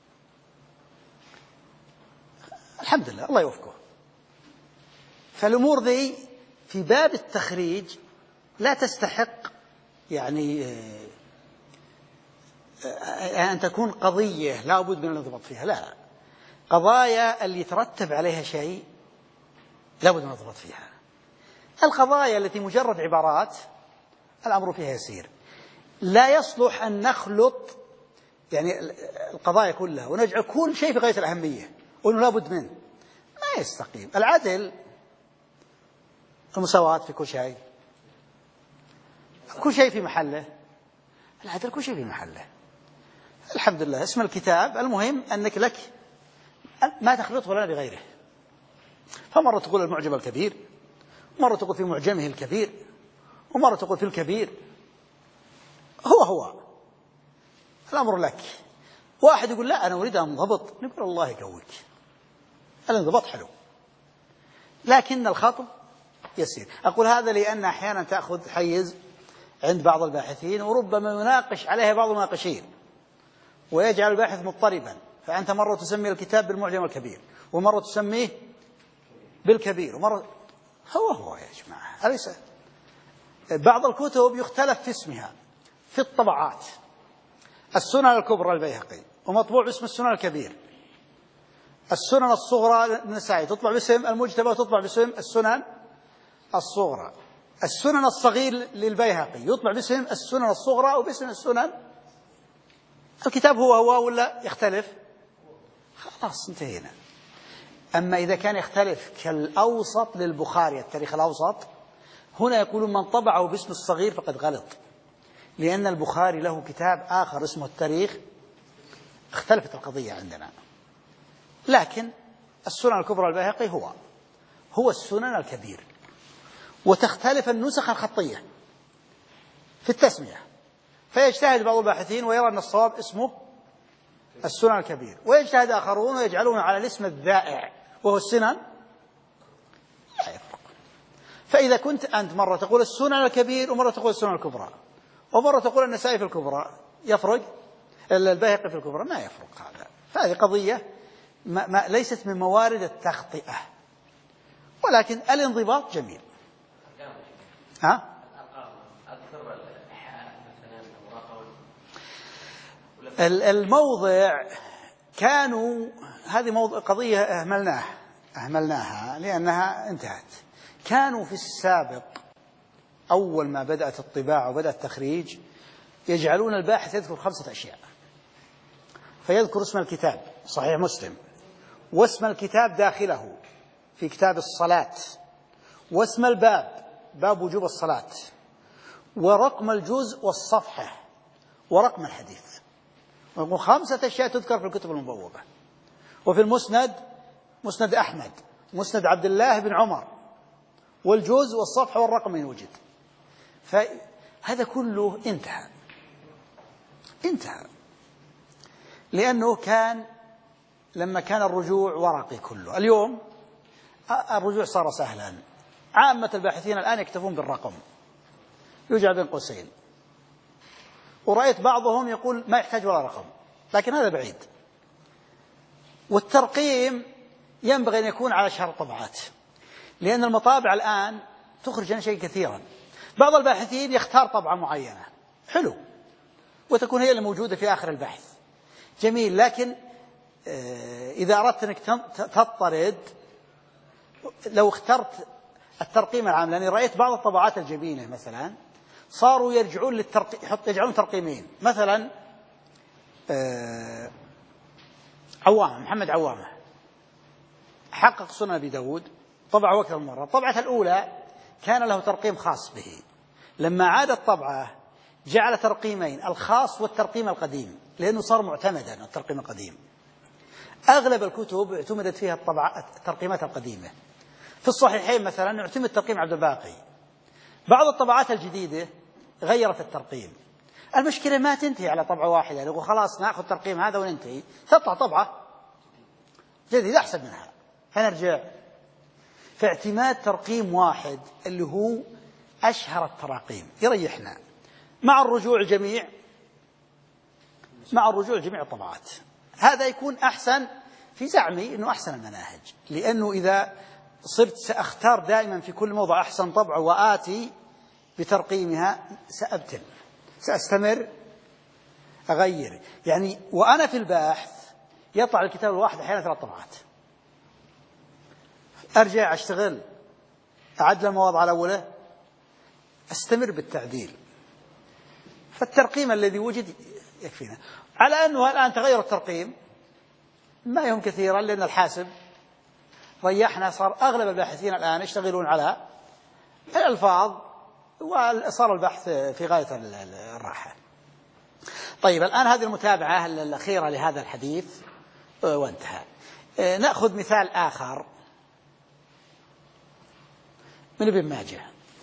الحمد لله الله يوفقه. فالأمور ذي في باب التخريج لا تستحق يعني أن تكون قضية لا بد من الانضباط فيها، لا، قضايا اللي يترتب عليها شيء لا بد من الانضباط فيها. القضايا التي مجرد عبارات الأمر فيها يسير. لا يصلح أن نخلط يعني القضايا كلها ونجعل كل شيء في غاية الأهمية وأنه لا بد منه، ما يستقيم. العدل المساواة في كل شيء، كل شيء في محله، العدل كل شيء في محله. الحمد لله اسم الكتاب، المهم أنك لك ما تخلطه لنا بغيره. فمرة تقول المعجم الكبير، مرة تقول في معجمه الكبير، ومرة تقول في الكبير. هو الأمر لك. واحد يقول لا أنا أريد أنضبط، نقول الله يقويك، الانضباط حلو، لكن الخطب يسير. أقول هذا لأن أحيانا تأخذ حيز عند بعض الباحثين، وربما يناقش عليها بعض المناقشين ويجعل الباحث مضطربا. فأنت مرة تسمي الكتاب بالمعجم الكبير، ومرة تسميه بالكبير، ومرة هو يا جماعة أليس بعض الكتب يختلف في اسمها في الطبعات. السنن الكبرى البيهقي ومطبوع باسم السنن الكبير، السنن الصغرى للنسائي تطبع باسم المجتبى وتطبع باسم السنن الصغرى، السنن الصغير للبيهقي يطبع باسم السنن الصغرى وباسم السنن. الكتاب هو ولا يختلف؟ خلاص انتهينا. أما إذا كان يختلف كالأوسط للبخاري التاريخ الأوسط، هنا يقولون من طبعه باسم الصغير فقد غلط، لأن البخاري له كتاب آخر اسمه التاريخ، اختلفت القضية عندنا. لكن السنن الكبرى البيهقي هو السنن الكبير، وتختلف النسخ الخطية في التسمية، فيجتهد بعض الباحثين ويرى أن الصواب اسمه السنن الكبير، ويجتهد آخرون ويجعلون على الاسم الذائع وهو السنن، لا يفرق. فإذا كنت أنت مرة تقول السنن الكبير ومرة تقول السنن الكبرى ومرة تقول النسائي في الكبرى، يفرق؟ البيهقي في الكبرى ما يفرق هذا. فهذه قضية ما ليست من موارد التخطئة، ولكن الانضباط جميل. الموضع كانوا هذه قضية أهملناها لأنها انتهت. كانوا في السابق أول ما بدأت الطباعة وبدأ التخريج يجعلون الباحث يذكر 5 أشياء، فيذكر اسم الكتاب صحيح مسلم، واسم الكتاب داخله في كتاب الصلاة، واسم الباب باب وجوب الصلاة، ورقم الجزء والصفحة، ورقم الحديث. ويقول 5 أشياء تذكر في الكتب المبوبة. وفي المسند مسند أحمد، مسند عبد الله بن عمر، والجزء والصفحة والرقم إن وجد. فهذا كله انتهى لأنه كان لما كان الرجوع ورقي كله. اليوم الرجوع صار سهلا. عامة الباحثين الآن يكتفون بالرقم يجعل بين قوسين، ورأيت بعضهم يقول ما يحتاج ولا رقم، لكن هذا بعيد. والترقيم ينبغي أن يكون على شهر الطبعات، لأن المطابع الآن تخرج لنا شيء كثيرا. بعض الباحثين يختار طبعة معينة حلو وتكون هي اللي موجودة في آخر البحث، جميل، لكن إذا أردت أنك تضطرد لو اخترت الترقيم العام، لأني رأيت بعض الطبعات الجميلة مثلا صاروا يرجعون يجعلون ترقيمين، مثلا عوامة، محمد عوامة حقق سنن أبي داود، طبعه أكثر من مرة. الطبعة الأولى كان له ترقيم خاص به، لما عاد الطبعة جعل ترقيمين، الخاص والترقيم القديم، لأنه صار معتمدا الترقيم القديم. أغلب الكتب اعتمدت فيها الترقيمات القديمة. في الصحيحين مثلا اعتمد ترقيم عبد الباقي. بعض الطبعات الجديدة غيرت الترقيم. المشكلة ما تنتهي على طبعة واحدة، يقول خلاص نأخذ ترقيم هذا وننتهي، تطلع طبعة جديدة أحسن منها فنرجع. فاعتماد ترقيم واحد اللي هو أشهر التراقيم يريحنا، مع الرجوع جميع الطبعات. هذا يكون أحسن في زعمي أنه أحسن المناهج، لأنه إذا صرت سأختار دائما في كل موضع أحسن طبعة وآتي بترقيمها سأبتل، سأستمر أغير. يعني وأنا في البحث يطلع الكتاب الواحد أحيانا 3 طبعات، أرجع أشتغل أعدل المواضع على أوله، أستمر بالتعديل. فالترقيم الذي وجد يكفينا. على أنه الآن تغير الترقيم ما يهم كثيرا، لأن الحاسب ريحنا، صار أغلب الباحثين الآن يشتغلون على الألفاظ، وصار البحث في غاية الراحة. طيب الآن هذه المتابعة الأخيرة لهذا الحديث وانتهى. نأخذ مثال آخر من ابن ماجه.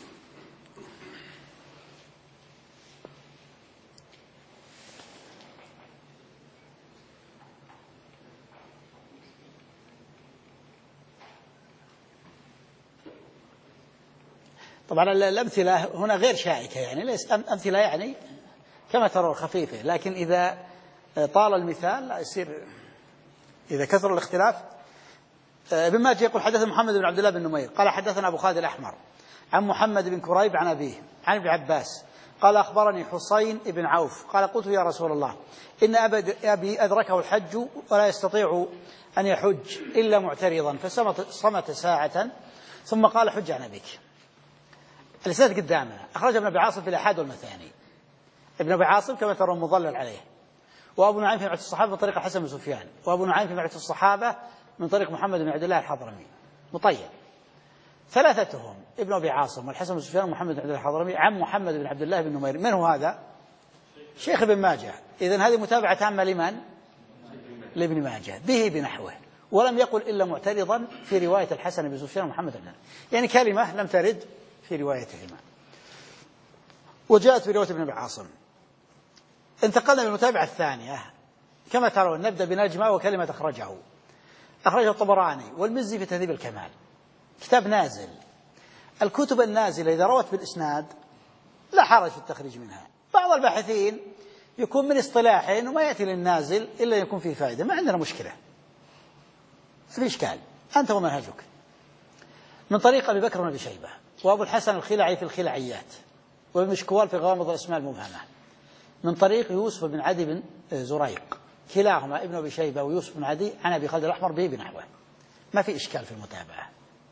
طبعا الأمثلة هنا غير شائكة، يعني ليس أمثلة يعني كما ترون خفيفة، لكن إذا طال المثال لا يصير، إذا كثر الاختلاف. ابن ماجه يقول حدثنا محمد بن عبد الله بن نمير قال حدثنا أبو خالد الأحمر عن محمد بن كريب عن أبيه عن ابن عباس قال أخبرني حسين بن عوف قال قلت يا رسول الله إن أبي أدركه الحج ولا يستطيع أن يحج إلا معترضا، فصمت ساعة ثم قال حج عن أبيك. الإسناد قدامنا، أخرج ابن أبي عاصم في الأحاد والمثاني. ابن أبي عاصم كما ترون مضلل عليه، وأبو نعيم في معرفة الصحابة من طريق الحسن بن سفيان، وأبو نعيم في معرفة الصحابة من طريق محمد بن عبد الله الحضرمي مطيب. ثلاثتهم ابن أبي عاصم والحسن بن سفيان ومحمد بن عبد الله الحضرمي عن محمد بن عبد الله بن نمير. من هو هذا؟ شيخ ابن ماجه. إذن هذه متابعة تامة لمن؟ لابن ماجه به بنحوه، ولم يقل إلا معترضا في رواية الحسن بن سفيان ومحمد بن، يعني كلمة لم ترد في روايتهما، وجاءت في رواية ابن أبي عاصم. انتقلنا للمتابعة الثانية كما ترون، نبدأ بنجمة وكلمة أخرجه الطبراني والمزي في تهذيب الكمال، كتاب نازل. الكتب النازلة إذا روت بالإسناد لا حرج في التخريج منها. بعض الباحثين يكون من اصطلاحين وما يأتي للنازل إلا يكون فيه فائدة، ما عندنا مشكلة، في إشكال، أنت ومنهجك. من طريق أبي بكر بن أبي شيبة وأبو الحسن الخلعي في الخلعيات وابن مشكوال في غوامض الأسماء المبهمة، من طريق يوسف بن عدي بن زريق، كلاهما ابن أبي شيبة ويوسف بن عدي عن أبي خالد الأحمر به بنحوه، ما في إشكال في المتابعة.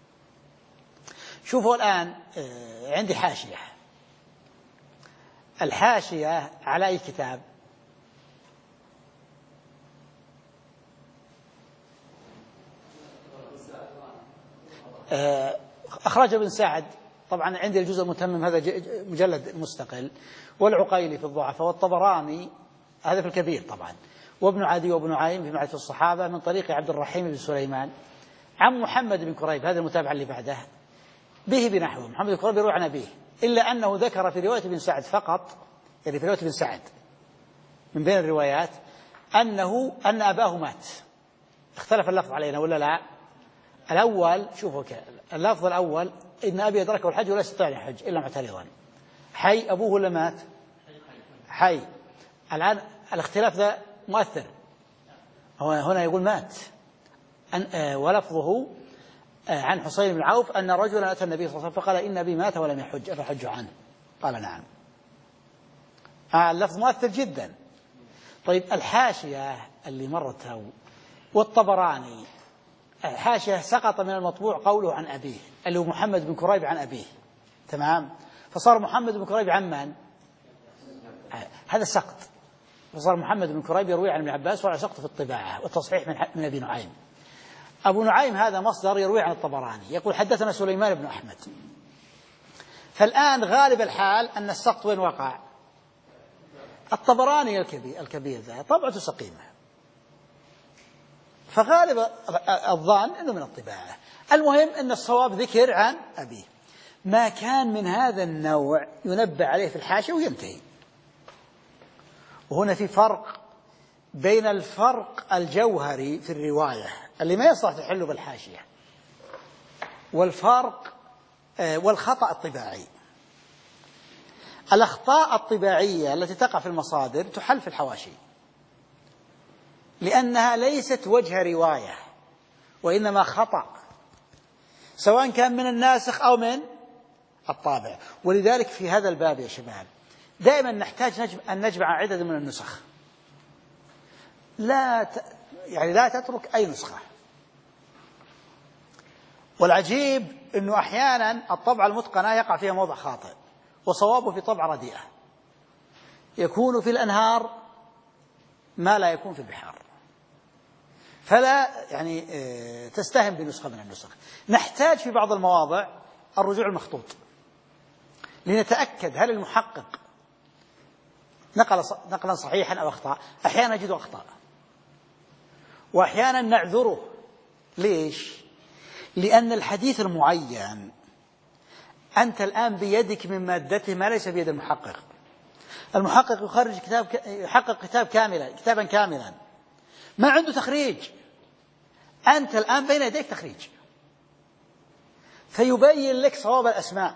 شوفوا الآن عندي حاشية، الحاشية على أي كتاب؟ أخرج ابن سعد، طبعا عندي الجزء المتمم هذا مجلد مستقل، والعقيلي في الضعفاء، والطبراني هذا في الكبير طبعا، وابن عدي وابن عايم في معرفة الصحابة من طريق عبد الرحيم بن سليمان عن محمد بن كريب، هذا المتابعة اللي بعده به بنحوه. محمد بن كريب يروي عن أبيه، إلا أنه ذكر في رواية ابن سعد فقط، يعني في رواية ابن سعد من بين الروايات أن أباه مات. اختلف اللفظ علينا ولا لا؟ الأول شوفوا اللفظ الأول إن أبي أدركه الحج ولا يستطيع أن يحج إلا معترضا. حي أبوه ولا مات؟ حي. الآن الاختلاف ذا مؤثر. هنا يقول مات. ولفظه عن حصين بن عوف أن رجلا أتى النبي صلى الله عليه وسلم فقال إن أبي مات ولم يحج أفحج عنه؟ قال نعم. اللفظ مؤثر جدا. طيب الحاشية اللي مرت والطبراني، الحاشية سقط من المطبوع قوله عن أبيه اللي هو محمد بن كريب عن أبيه، تمام؟ فصار محمد بن كريب عن من؟ هذا سقط. فصار محمد بن كريب يروي عن ابن عباس ولا سقط في الطباعة والتصحيح من أبي نعيم. أبو نعيم هذا مصدر يروي عن الطبراني يقول حدثنا سليمان بن أحمد. فالآن غالب الحال أن السقط وين وقع؟ الطبراني الكبير ذا طبعته سقيمة، فغالب الظان أنه من الطباعة. المهم أن الصواب ذكر عن أبيه. ما كان من هذا النوع ينبه عليه في الحاشية وينتهي. وهنا في فرق بين الفرق الجوهري في الرواية اللي ما يصلح تحله بالحاشية والفرق والخطأ الطباعي. الأخطاء الطباعية التي تقع في المصادر تحل في الحواشي لأنها ليست وجه رواية وإنما خطأ، سواء كان من الناسخ أو من الطابع. ولذلك في هذا الباب يا شباب دائما نحتاج أن نجمع عدد من النسخ، لا تترك أي نسخة. والعجيب أنه أحيانا الطبعة المتقنة يقع فيها موضع خاطئ وصوابه في طبعة رديئة، يكون في الأنهار ما لا يكون في البحار، فلا تستهم بنسخة من النسخ. نحتاج في بعض المواضع الرجوع المخطوط لنتأكد هل المحقق نقلا صحيحا أو أخطأ. أحيانا نجد أخطاء وأحيانا نعذره. ليش؟ لأن الحديث المعين أنت الآن بيدك من مادته ما ليس بيد المحقق. المحقق يحقق كتابا كاملا ما عنده تخريج، أنت الآن بين يديك تخريج فيبين لك صواب الأسماء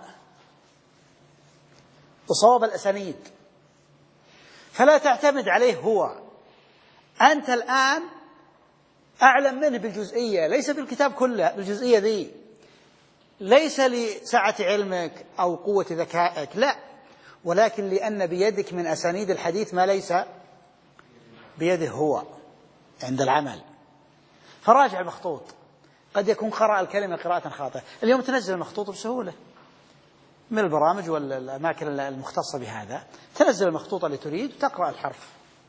وصواب الأسانيد، فلا تعتمد عليه هو. أنت الآن أعلم منه بالجزئية، ليس بالكتاب كله، بالجزئية ذي، ليس لسعة علمك أو قوة ذكائك، لا، ولكن لأن بيدك من أسانيد الحديث ما ليس بيده هو عند العمل. فراجع المخطوط، قد يكون قرأ الكلمة قراءة خاطئة. اليوم تنزل المخطوط بسهولة من البرامج والأماكن المختصة بهذا، تنزل المخطوط اللي تريد وتقرأ الحرف،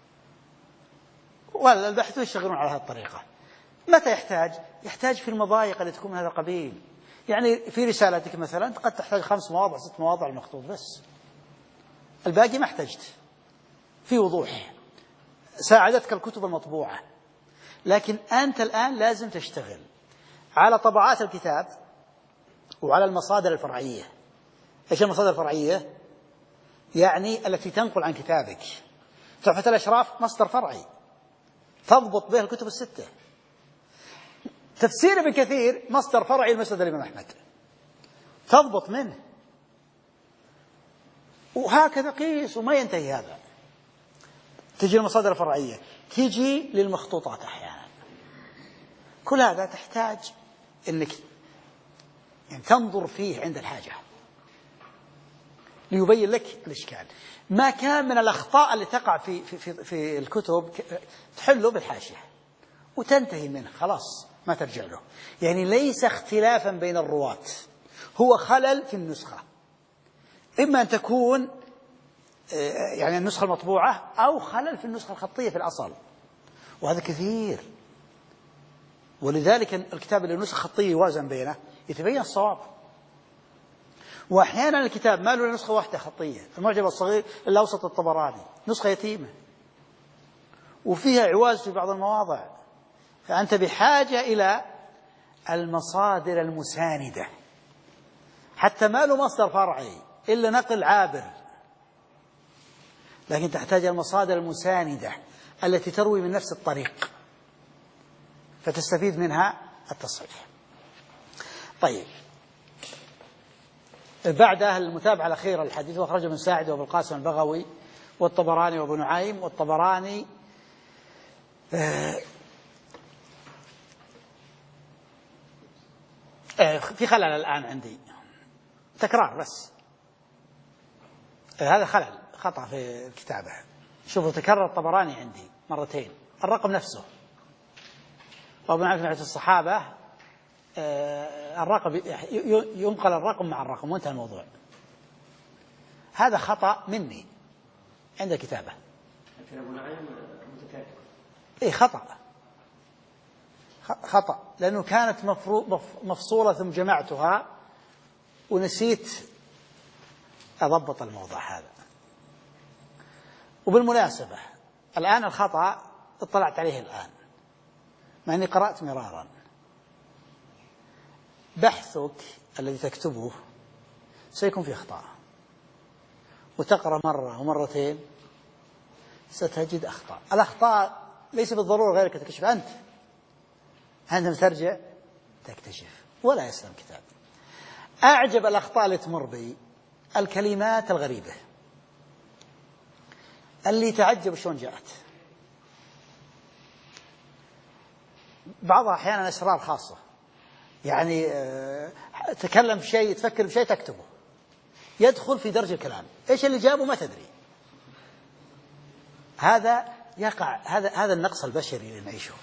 والبحث يشتغلون على هذه الطريقة. متى يحتاج في المضايق اللي تكون من هذا القبيل، يعني في رسالتك مثلا قد تحتاج 5 مواضع 6 مواضع المخطوط بس، الباقي ما احتجت، في وضوح، ساعدتك الكتب المطبوعة. لكن أنت الآن لازم تشتغل على طبعات الكتاب وعلى المصادر الفرعية. إيش المصادر الفرعية؟ يعني التي تنقل عن كتابك. تحفة الأشراف مصدر فرعي تضبط به الكتب ال6. تفسير ابن كثير مصدر فرعي المسند الإمام أحمد تضبط منه، وهكذا قيس وما ينتهي هذا. تجي المصادر الفرعية، تجي للمخطوطات أحيانا. كل هذا تحتاج أنك تنظر فيه عند الحاجة ليبين لك الإشكال. ما كان من الأخطاء اللي تقع في الكتب تحله بالحاشية وتنتهي منه، خلاص ما ترجع له. يعني ليس اختلافا بين الرواة، هو خلل في النسخة، إما أن تكون يعني النسخة المطبوعة أو خلل في النسخة الخطية في الأصل، وهذا كثير. ولذلك الكتاب اللي نسخة خطية يوازن بينه يتبين الصواب. وأحيانا الكتاب ما له نسخة واحدة خطية، المعجم الصغير الأوسط الطبراني نسخة يتيمة وفيها عواز في بعض المواضع، فأنت بحاجة إلى المصادر المساندة، حتى ما له مصدر فرعي إلا نقل عابر، لكن تحتاج المصادر المساندة التي تروي من نفس الطريق فتستفيد منها التصحيح. طيب، بعدها المتابعة الأخيرة للحديث، وأخرجه من ساعد وابو القاسم البغوي والطبراني وابو نعيم. والطبراني في خلل الآن عندي، تكرار بس، هذا خلل خطأ في الكتابة. شوفوا، تكرر الطبراني عندي مرتين، الرقم نفسه، وابو نعيم في معرفة الصحابة الرقم ينقل الرقم مع الرقم وانتهى الموضوع. هذا خطأ مني عند الكتابة. لكن أبو نعيم متكرر. إيه، خطأ لأنه كانت مفصولة ثم جمعتها ونسيت أضبط الموضوع هذا. وبالمناسبة الآن الخطأ اطلعت عليه الآن مع أني قرأت مرارا. بحثك الذي تكتبه سيكون فيه أخطاء، وتقرأ مرة ومرتين ستجد أخطاء. الأخطاء ليس بالضرورة غيرك تكتشف أنت، عندما ترجع تكتشف ولا يسلم كتاب. أعجب الأخطاء اللي تمر بي الكلمات الغريبة اللي تعجب شلون جاءت، بعضها أحيانا أسرار خاصة، يعني تكلم بشيء، تفكر بشيء تكتبه، يدخل في درج الكلام، إيش اللي جابه ما تدري. هذا يقع، هذا النقص البشري اللي نعيشه.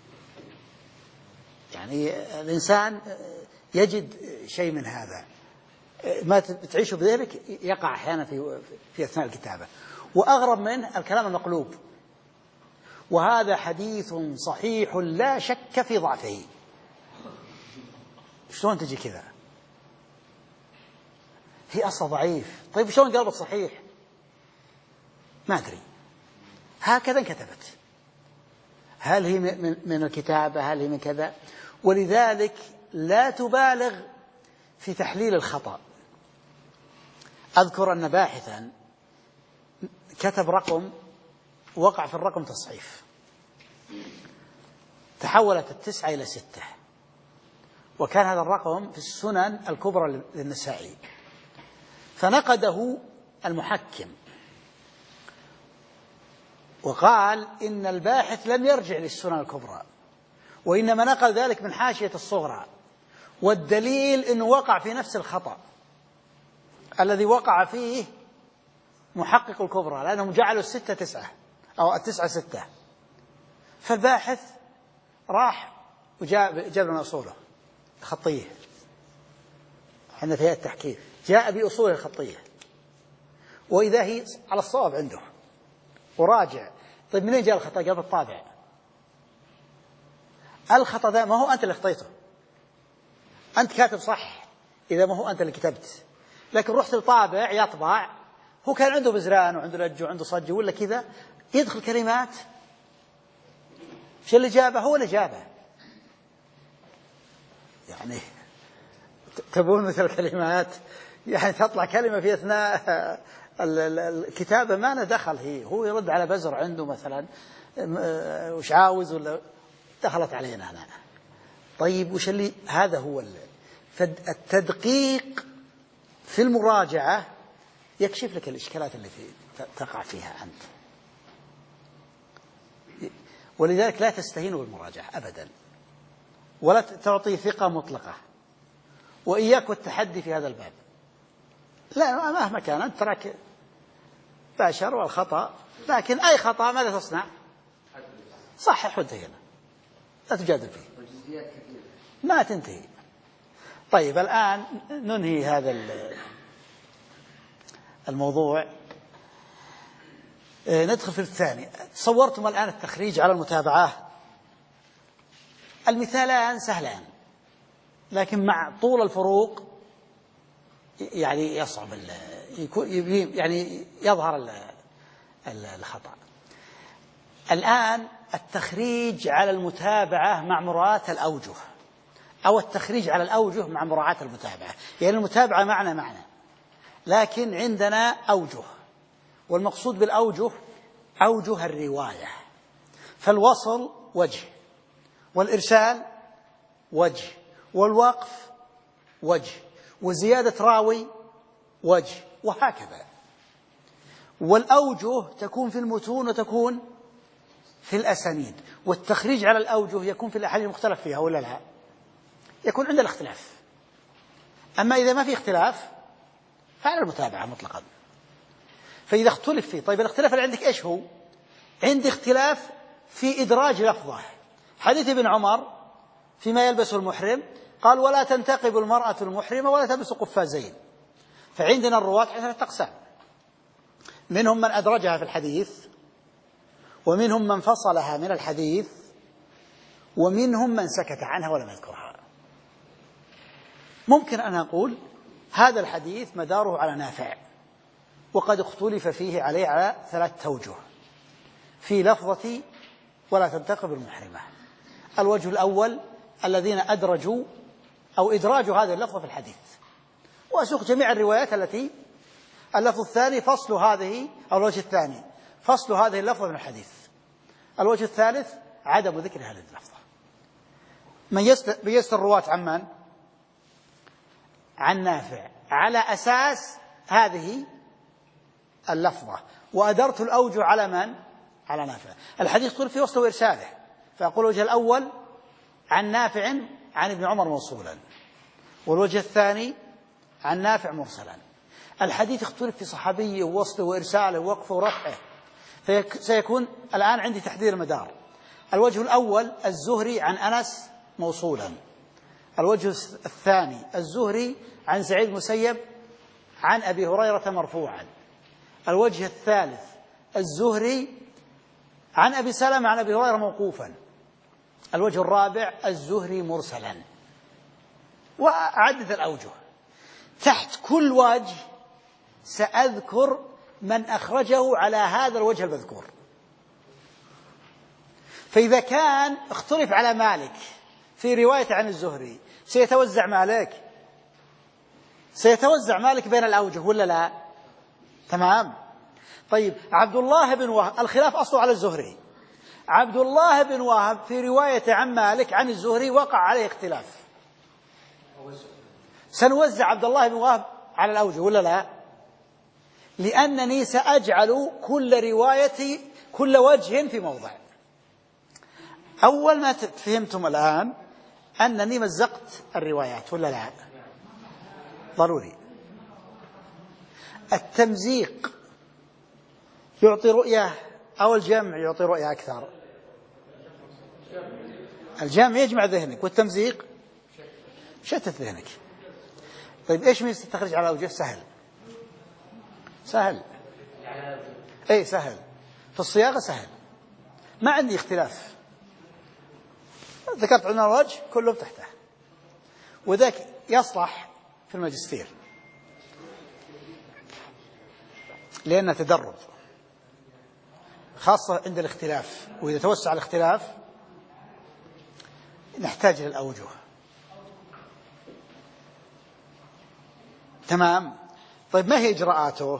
يعني الإنسان يجد شيء من هذا ما تعيشه بذلك، يقع أحيانا في أثناء الكتابة. وأغرب منه الكلام المقلوب، وهذا حديث صحيح لا شك في ضعفه. شلون تجي كذا؟ هي أصلا ضعيف، طيب شلون قلبت صحيح؟ ما أدري، هكذا انكتبت. هل هي من الكتابة؟ هل هي من كذا؟ ولذلك لا تبالغ في تحليل الخطأ. أذكر أن باحثا كتب رقم، وقع في الرقم تصحيف، تحولت 9 إلى 6، وكان هذا الرقم في السنن الكبرى للنسائي. فنقده المحكم وقال إن الباحث لم يرجع للسنن الكبرى، وإنما نقل ذلك من حاشية الصغرى، والدليل أنه وقع في نفس الخطأ الذي وقع فيه محقق الكبرى، لأنهم جعلوا 6 9 أو 9 6. فالباحث راح وجاب لنا أصوله الخطية، حنا في التحقيق جاء بأصوله الخطية، وإذا هي على الصواب عنده، وراجع. طيب منين جاء الخطأ؟ قال بالطابع. الخطأ ذا ما هو أنت اللي اخطيته، أنت كاتب صح إذا ما هو أنت اللي كتبت، لكن رحت الطابع يطبع، هو كان عنده بزران وعنده لج وعنده صج ولا كذا، يدخل كلمات شو اللي جابه؟ هو اللي جابه. يعني تبون مثل الكلمات، يعني تطلع كلمة في أثناء الكتابة ما له دخل، هو يرد على بزر عنده مثلا وش عاوز، ولا دخلت علينا هنا. طيب وش اللي هذا هو فالتدقيق في المراجعة يكشف لك الإشكالات اللي تقع فيها أنت. ولذلك لا تستهين بالمراجعة أبدا، ولا تعطي ثقة مطلقة، وإياك والتحدي في هذا الباب. لا، مهما كان أنت تراك بشر والخطأ، لكن أي خطأ ماذا تصنع؟ صحح وانتهينا، لا تجادل فيه، ما تنتهي. طيب الآن ننهي هذا الموضوع، ندخل في الثاني. تصورتم الآن التخريج على المتابعة. المثالان سهلان، لكن مع طول الفروق يعني يصعب يعني يظهر الخطأ. الآن التخريج على المتابعة مع مراعاة الأوجه، أو التخريج على الأوجه مع مراعاة المتابعة. يعني المتابعة معنى، لكن عندنا أوجه، والمقصود بالأوجه أوجه الرواية. فالوصل وجه، والإرسال وجه، والوقف وجه، وزيادة راوي وجه، وهكذا. والأوجه تكون في المتون وتكون في الأسانيد، والتخريج على الأوجه يكون في الأحاديث المختلف فيها ولا لا؟ يكون عند الاختلاف. أما إذا ما في اختلاف فعلى المتابعة مطلقا. فإذا اختلف فيه، طيب الاختلاف اللي عندك إيش هو؟ عندي اختلاف في إدراج لفظة. حديث ابن عمر فيما يلبسه المحرم قال: ولا تنتقب المرأة المحرمة ولا تلبس قفازين. فعندنا الرواة 3 أقسام: منهم من أدرجها في الحديث، ومنهم من فصلها من الحديث، ومنهم من سكت عنها ولم يذكرها. ممكن أن أقول هذا الحديث مداره على نافع، وقد اختلف فيه على 3 أوجه في لفظة ولا تنتقب المحرمة. الوجه الأول الذين أدرجوا أو إدراجوا هذه اللفظة في الحديث، وأسوق جميع الروايات التي اللفظ الثاني فصل هذه، أو الوجه الثاني فصل هذه اللفظة من الحديث. الوجه الثالث عدم ذكر هذه اللفظة. ميزت الرواة عن من؟ عن نافع على أساس هذه اللفظة، وأدرت الأوجه على من؟ على نافع. الحديث اختلف في وصله وإرساله، فأقول الوجه الأول عن نافع عن ابن عمر موصولا، والوجه الثاني عن نافع مرسلا. الحديث اختلف في صحابيه ووصله وإرساله ووقفه ورفعه، فسيكون الآن عندي تحديد المدار. الوجه الأول الزهري عن أنس موصولا، الوجه الثاني الزهري عن سعيد المسيب عن أبي هريرة مرفوعا، الوجه الثالث الزهري عن أبي سلمة عن أبي هريرة موقوفا، الوجه الرابع الزهري مرسلا. وأعدد الأوجه. تحت كل وجه سأذكر من أخرجه على هذا الوجه المذكور. فإذا كان اختلف على مالك في رواية عن الزهري، سيتوزع مالك بين الأوجه ولا لا؟ تمام. طيب عبد الله بن وهب، الخلاف أصله على الزهري. عبد الله بن وهب في رواية عن مالك عن الزهري وقع عليه اختلاف، سنوزع عبد الله بن وهب على الأوجه ولا لا؟ لأنني سأجعل كل وجه في موضع. أول ما فهمتم الآن أنني مزقت الروايات ولا لا؟ ضروري. التمزيق يعطي رؤية أو الجمع يعطي رؤية أكثر؟ الجمع يجمع ذهنك، والتمزيق شتت ذهنك. طيب إيش من تستخرج على الأوجه؟ سهل. أي سهل، في الصياغة سهل، ما عندي اختلاف. ذكرت عندنا الوجه كله تحته، وذاك يصلح في الماجستير لأنه تدرج، خاصة عند الاختلاف. وإذا توسع الاختلاف نحتاج للأوجه. تمام. طيب ما هي إجراءاته؟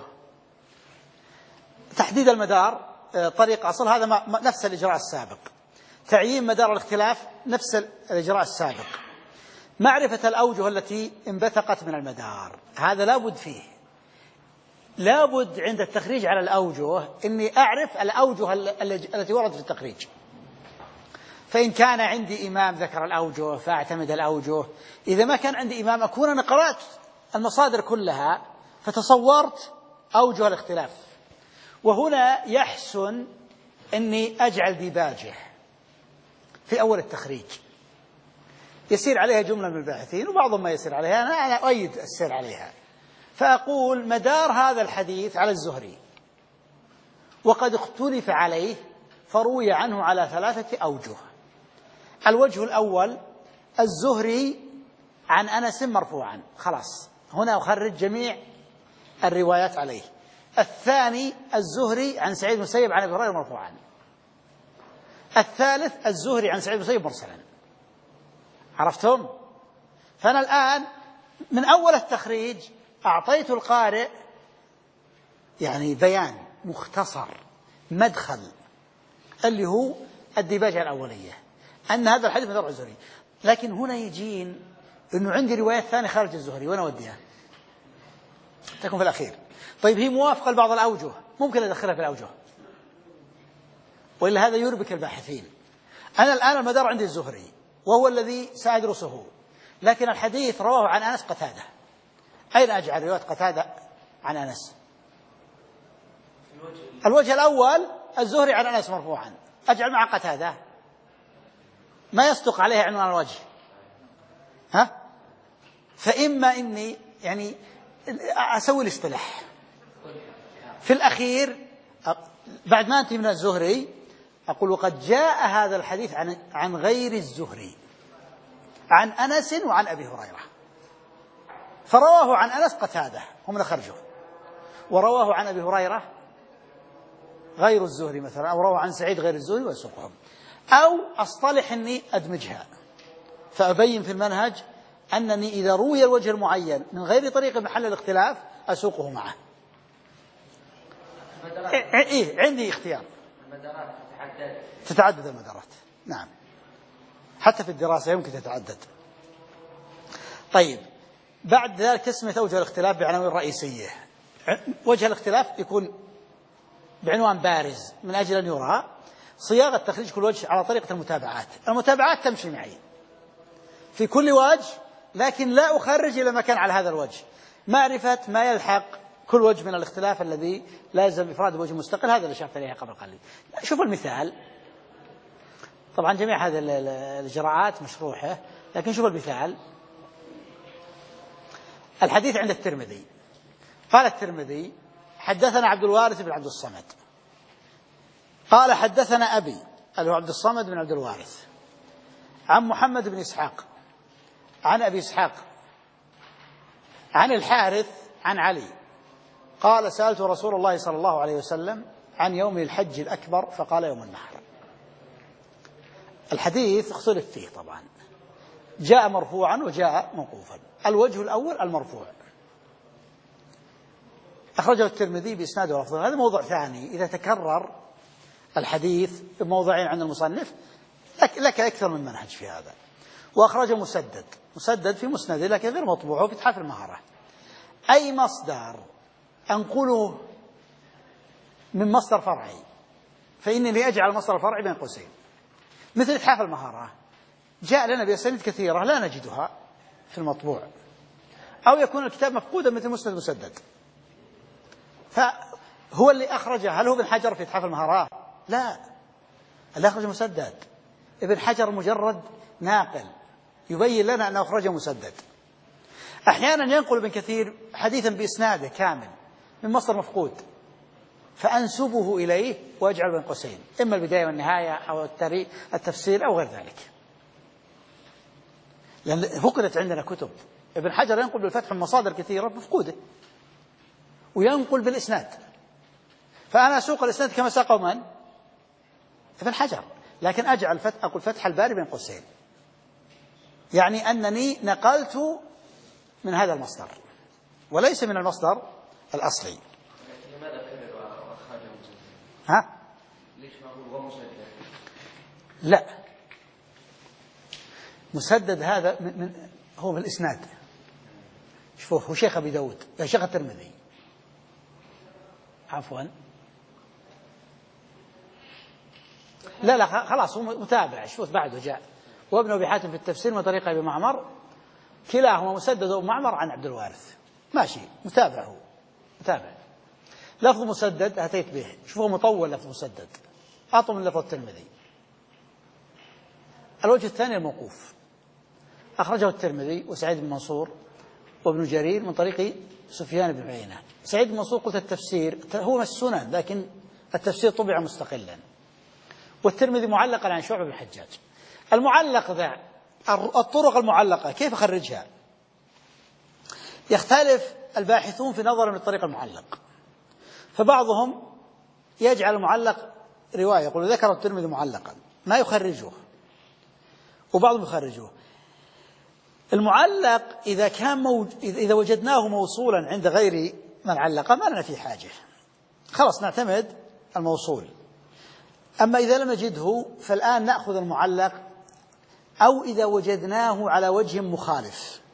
تحديد المدار طريق أصل، هذا نفس الإجراء السابق. تعيين مدار الاختلاف نفس الإجراء السابق. معرفة الأوجه التي انبثقت من المدار، هذا لابد فيه. لابد عند التخريج على الأوجه أني أعرف الأوجه التي وردت في التخريج. فإن كان عندي إمام ذكر الأوجه فأعتمد الأوجه. إذا ما كان عندي إمام أكون أنا قرأت المصادر كلها فتصورت أوجه الاختلاف. وهنا يحسن أني أجعل ديباجة في أول التخريج يسير عليها جملة من الباحثين، وبعضهم ما يسير عليها، أنا أؤيد السير عليها. فأقول مدار هذا الحديث على الزهري، وقد اختلف عليه فروي عنه على 3 أوجه. الوجه الأول الزهري عن أنس مرفوعا، خلاص هنا أخرج جميع الروايات عليه. الثاني الزهري عن سعيد المسيب عن أبي هريرة مرفوعا. الثالث الزهري عن سعيد المسيب مرسلا. عرفتم؟ فأنا الآن من أول التخريج أعطيت القارئ يعني بيان مختصر مدخل اللي هو الديباجة الأولية، أن هذا الحديث مدار الزهري. لكن هنا يجين إنه عندي روايات ثانية خارج الزهري، وين أوديها؟ تكون في الأخير. طيب هي موافقة لبعض الأوجه، ممكن أدخلها في الأوجه، وإلا هذا يربك الباحثين. أنا الآن المدار عندي الزهري وهو الذي سأدرسه، لكن الحديث رواه عن أنس قتادة، أين أجعل رواية قتادة عن أنس؟ الوجه الأول الزهري عن أنس مرفوعا، أجعل مع قتادة، ما يصدق عليه عنوان الوجه. ها؟ فإما إني يعني أسوي الاصطلاح في الأخير بعد ما أنتهي من الزهري أقول وقد جاء هذا الحديث عن غير الزهري عن أنس وعن أبي هريرة، فرواه عن أنس قتادة هم نخرجه، ورواه عن أبي هريرة غير الزهري مثلا، أو رواه عن سعيد غير الزهري ويسوقهم، أو أصطلح أني أدمجها، فأبين في المنهج أنني إذا روي الوجه المعين من غير طريق محل الاختلاف أسوقه معه. إيه عندي اختيار. المدارات تتعدد المدارات، نعم، حتى في الدراسة يمكن تتعدد. طيب بعد ذلك تسمية أوجه الاختلاف بعناوين رئيسية. وجه الاختلاف يكون بعنوان بارز من أجل أن يرى. صياغة تخريج كل وجه على طريقة المتابعات. المتابعات تمشي معي في كل وجه، لكن لا أخرج إلى مكان على هذا الوجه، معرفة ما يلحق كل وجه من الاختلاف الذي لازم إفراد وجه مستقل. هذا اللي شرحت عليه قبل قليل. شوف المثال، طبعا جميع هذه الإجراءات مشروحة، لكن شوف المثال. الحديث عند الترمذي، قال الترمذي حدثنا عبد الوارث بن عبد الصمد قال حدثنا أبي اللي هو عبد الصمد بن عبد الوارث عن محمد بن إسحاق عن أبي إسحاق عن الحارث عن علي قال سألت رسول الله صلى الله عليه وسلم عن يوم الحج الأكبر فقال يوم النحر. الحديث اختلف فيه طبعا، جاء مرفوعا وجاء موقوفا. الوجه الأول المرفوع أخرجه الترمذي بإسناد ولفظه. هذا موضوع ثاني، إذا تكرر الحديث بموضعين عند المصنف لك أكثر من منهج في هذا. وأخرجه مسدد في مسنده لكن غير مطبوع في إتحاف المهارة. أي مصدر أنقله من مصدر فرعي فإنني أجعل المصدر الفرعي بين قوسين، مثل إتحاف المهارة جاء لنا بأسانيد كثيرة لا نجدها في المطبوع، أو يكون الكتاب مفقودا مثل مسند مسدد. فهو اللي أخرجه، هل هو ابن حجر في إتحاف المهارة؟ لا، اللي أخرج مسدد. ابن حجر مجرد ناقل يبين لنا أنه أخرجه مسدد. أحيانا ينقل ابن كثير حديثا بإسناده كامل من مصدر مفقود فأنسبه إليه وأجعل بين قوسين، إما البداية والنهاية أو التفسير أو غير ذلك، لأن فقدت عندنا كتب. ابن حجر ينقل بالفتح من مصادر كثيرة مفقودة وينقل بالإسناد، فأنا أسوق الإسناد كما ساقه من؟ ابن حجر، لكن أجعل أقول فتح الباري بين قوسين، يعني أنني نقلت من هذا المصدر وليس من المصدر الأصلي. لماذا كبر وأخرجه مسدد؟ ها؟ ليش ما هو مسدد؟ لا، مسدد هذا هو من الإسناد. شوفوا هو شيخ أبي داود يا شيخ الترمذي، عفوا لا خلاص هو متابع. شوف بعده جاء وابن أبي حاتم في التفسير وطريقة أبي معمر، كلاهما مسدد ومعمر عن عبد الوارث، ماشي متابع، هو متابع. لفظ مسدد أتيت به، شوفوا مطول لفظ مسدد أطول من لفظ الترمذي. الوجه الثاني الموقوف أخرجه الترمذي وسعيد بن منصور وابن جرير من طريق سفيان بن عيينة. سعيد بن منصور قلت التفسير هو السنن، لكن التفسير طبع مستقلا، والترمذي معلقا عن شعبة بن الحجاج. المعلق ذا الطرق المعلقة كيف أخرجها؟ يختلف الباحثون في نظر من الطريق المعلق، فبعضهم يجعل المعلق رواية يقول ذكر الترمذي معلقا ما يخرجه، وبعضهم يخرجوه. المعلق إذا كان إذا وجدناه موصولا عند غير من علق ما لنا فيه حاجة، خلاص نعتمد الموصول. أما إذا لم نجده فالآن نأخذ المعلق، أو إذا وجدناه على وجه مخالف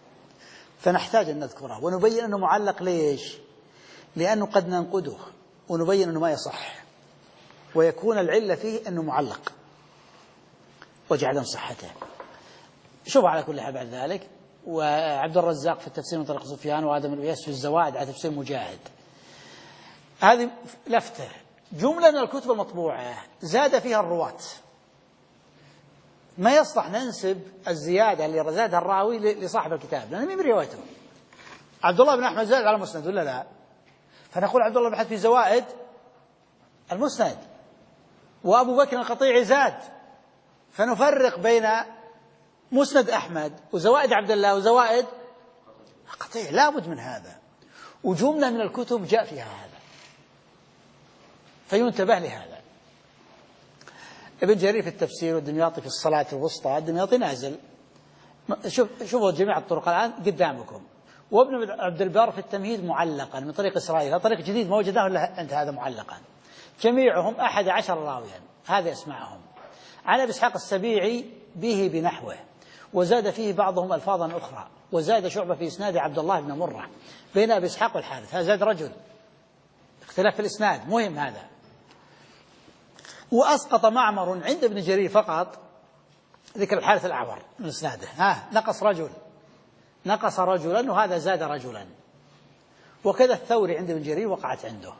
فنحتاج أن نذكره ونبين أنه معلق. ليش؟ لأنه قد ننقده ونبين أنه ما يصح، ويكون العلة فيه أنه معلق وجعل صحته. شوف على كل حال بعد ذلك، وعبد الرزاق في التفسير من طريق سفيان، وآدم الأياس في الزوائد على تفسير مجاهد. هذه لفتة. جملة من الكتب المطبوعة زاد فيها الرواة، ما يصلح ننسب الزيادة اللي زادها الراوي لصاحب الكتاب، لأنه من روايته. عبد الله بن أحمد زاد على مسند ولا لا؟ فنقول عبد الله بن أحمد في زوائد المسند، وأبو بكر القطيعي زاد، فنفرق بين مسند أحمد وزوائد عبد الله وزوائد القطيعي. لا بد من هذا، وجملة من الكتب جاء فيها هذا، فينتبه لهذا. ابن جرير في التفسير، والدمياطي في الصلاة الوسطى، الدمياطي نازل، شوفوا جميع الطرق الآن قدامكم. وابن عبد البر في التمهيد معلقا من طريق إسرائيل، هذا طريق جديد ما وجدناه إلا عند هذا معلقا. جميعهم 11 راويا، هذا اسمعهم. عن أبي إسحاق السبيعي به بنحوه، وزاد فيه بعضهم ألفاظا أخرى، وزاد شعبة في إسناد عبد الله بن مرة بين أبي إسحاق والحارث، هذا زاد رجل، اختلاف في الإسناد مهم هذا. وأسقط معمر عند ابن جرير فقط ذكر الحارث الأعور من إسناده، نقص رجلا، وهذا زاد رجلا. وكذا الثوري عند ابن جرير وقعت عنده.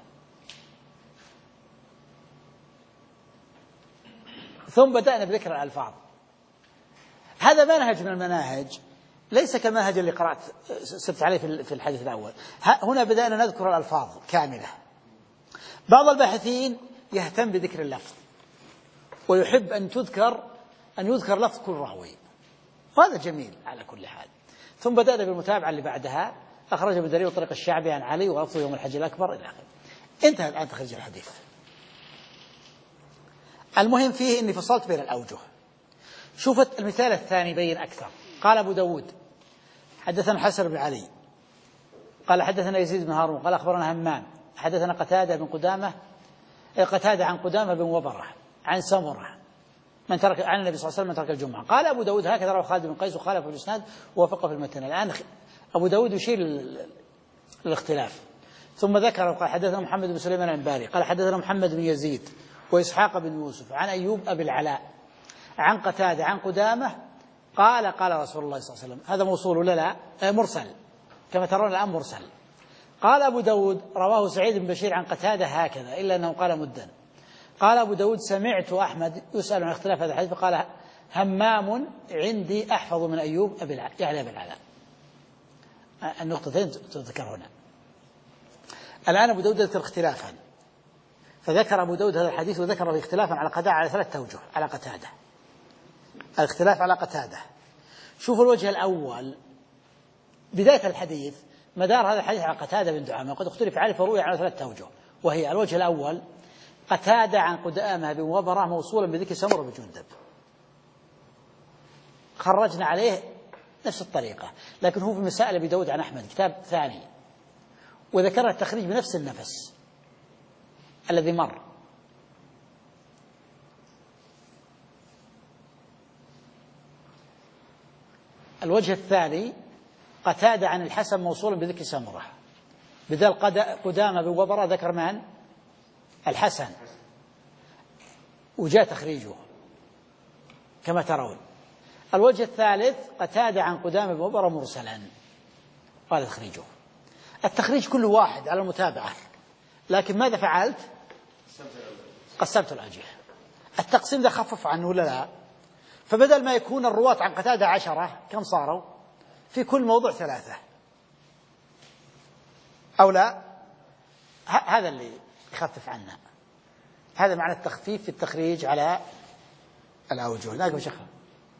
ثم بدأنا بذكر الألفاظ. هذا منهج من المناهج، ليس كمنهج اللي قرأت سبت عليه في الحديث الأول. هنا بدأنا نذكر الألفاظ كاملة. بعض الباحثين يهتم بذكر اللفظ، ويحب أن يذكر لفظ كل راوي، وهذا جميل على كل حال. ثم بدأنا بالمتابعة اللي بعدها، أخرج ابن جرير طريق الشعبي عن علي ولفظه يوم الحج الأكبر إلى آخره. انتهى الآن تخريج الحديث. المهم فيه إني فصلت بين الأوجه. شوفت المثال الثاني بين أكثر. قال أبو داود حدثنا الحسن بن علي قال حدثنا يزيد بن هارون قال أخبرنا همام حدثنا قتادة عن قدامة بن وبرة عن سمرة عن النبي صلى الله عليه وسلم من ترك الجمعة. قال أبو داود هكذا روى خالد بن قيس وخالف في الإسناد ووافقه في المتن. الآن أبو داود يشير للاختلاف. ثم ذكر قال حدثنا محمد بن سليمان العنباري قال حدثنا محمد بن يزيد وإسحاق بن يوسف عن أيوب أبي العلاء عن قتادة عن قدامة قال رسول الله صلى الله عليه وسلم. هذا موصول ولا لا؟ مرسل كما ترون الآن مرسل. قال أبو داود رواه سعيد بن بشير عن قتادة هكذا إلا أنه قال مدا. قال أبو داود سمعت أحمد يسأل عن اختلاف هذا الحديث فقال همام عندي أحفظ من أيوب يعني أبي العلاء. النقطتين تذكر هنا. الآن أبو داود ذكر اختلافا، فذكر أبو داود هذا الحديث وذكر اختلافا على قتادة على 3 أوجه على قتادة. الاختلاف على قتادة، شوفوا الوجه الأول بداية الحديث مدار هذا الحديث على قتادة بن دعامة وقد اختلف عليه فروي على 3 أوجه، وهي الوجه الأول قتادة عن قدامة بن وبرة موصولا بذكر سمرة بن جندب، خرجنا عليه نفس الطريقة، لكن هو في مسائل أبي داود عن أحمد كتاب ثاني وذكر التخريج بنفس النفس الذي مر. الوجه الثاني قتادة عن الحسن موصولا بذكر سمرة، بدل قدامة بن وبرة ذكر من؟ الحسن، وجاء تخريجه كما ترون. الوجه الثالث قتادة عن قدامة بن وبرة مرسلا قال تخريجه. التخريج كل واحد على المتابعة، لكن ماذا فعلت؟ قسمت الأوجه. التقسيم ده خفف عنه ولا لا؟ فبدل ما يكون الرواة عن قتادة 10 كم صاروا؟ في كل موضوع 3 أو لا؟ هذا اللي يخفف عنا، هذا معنى التخفيف في التخريج على الأوجه. لا أقول شيخ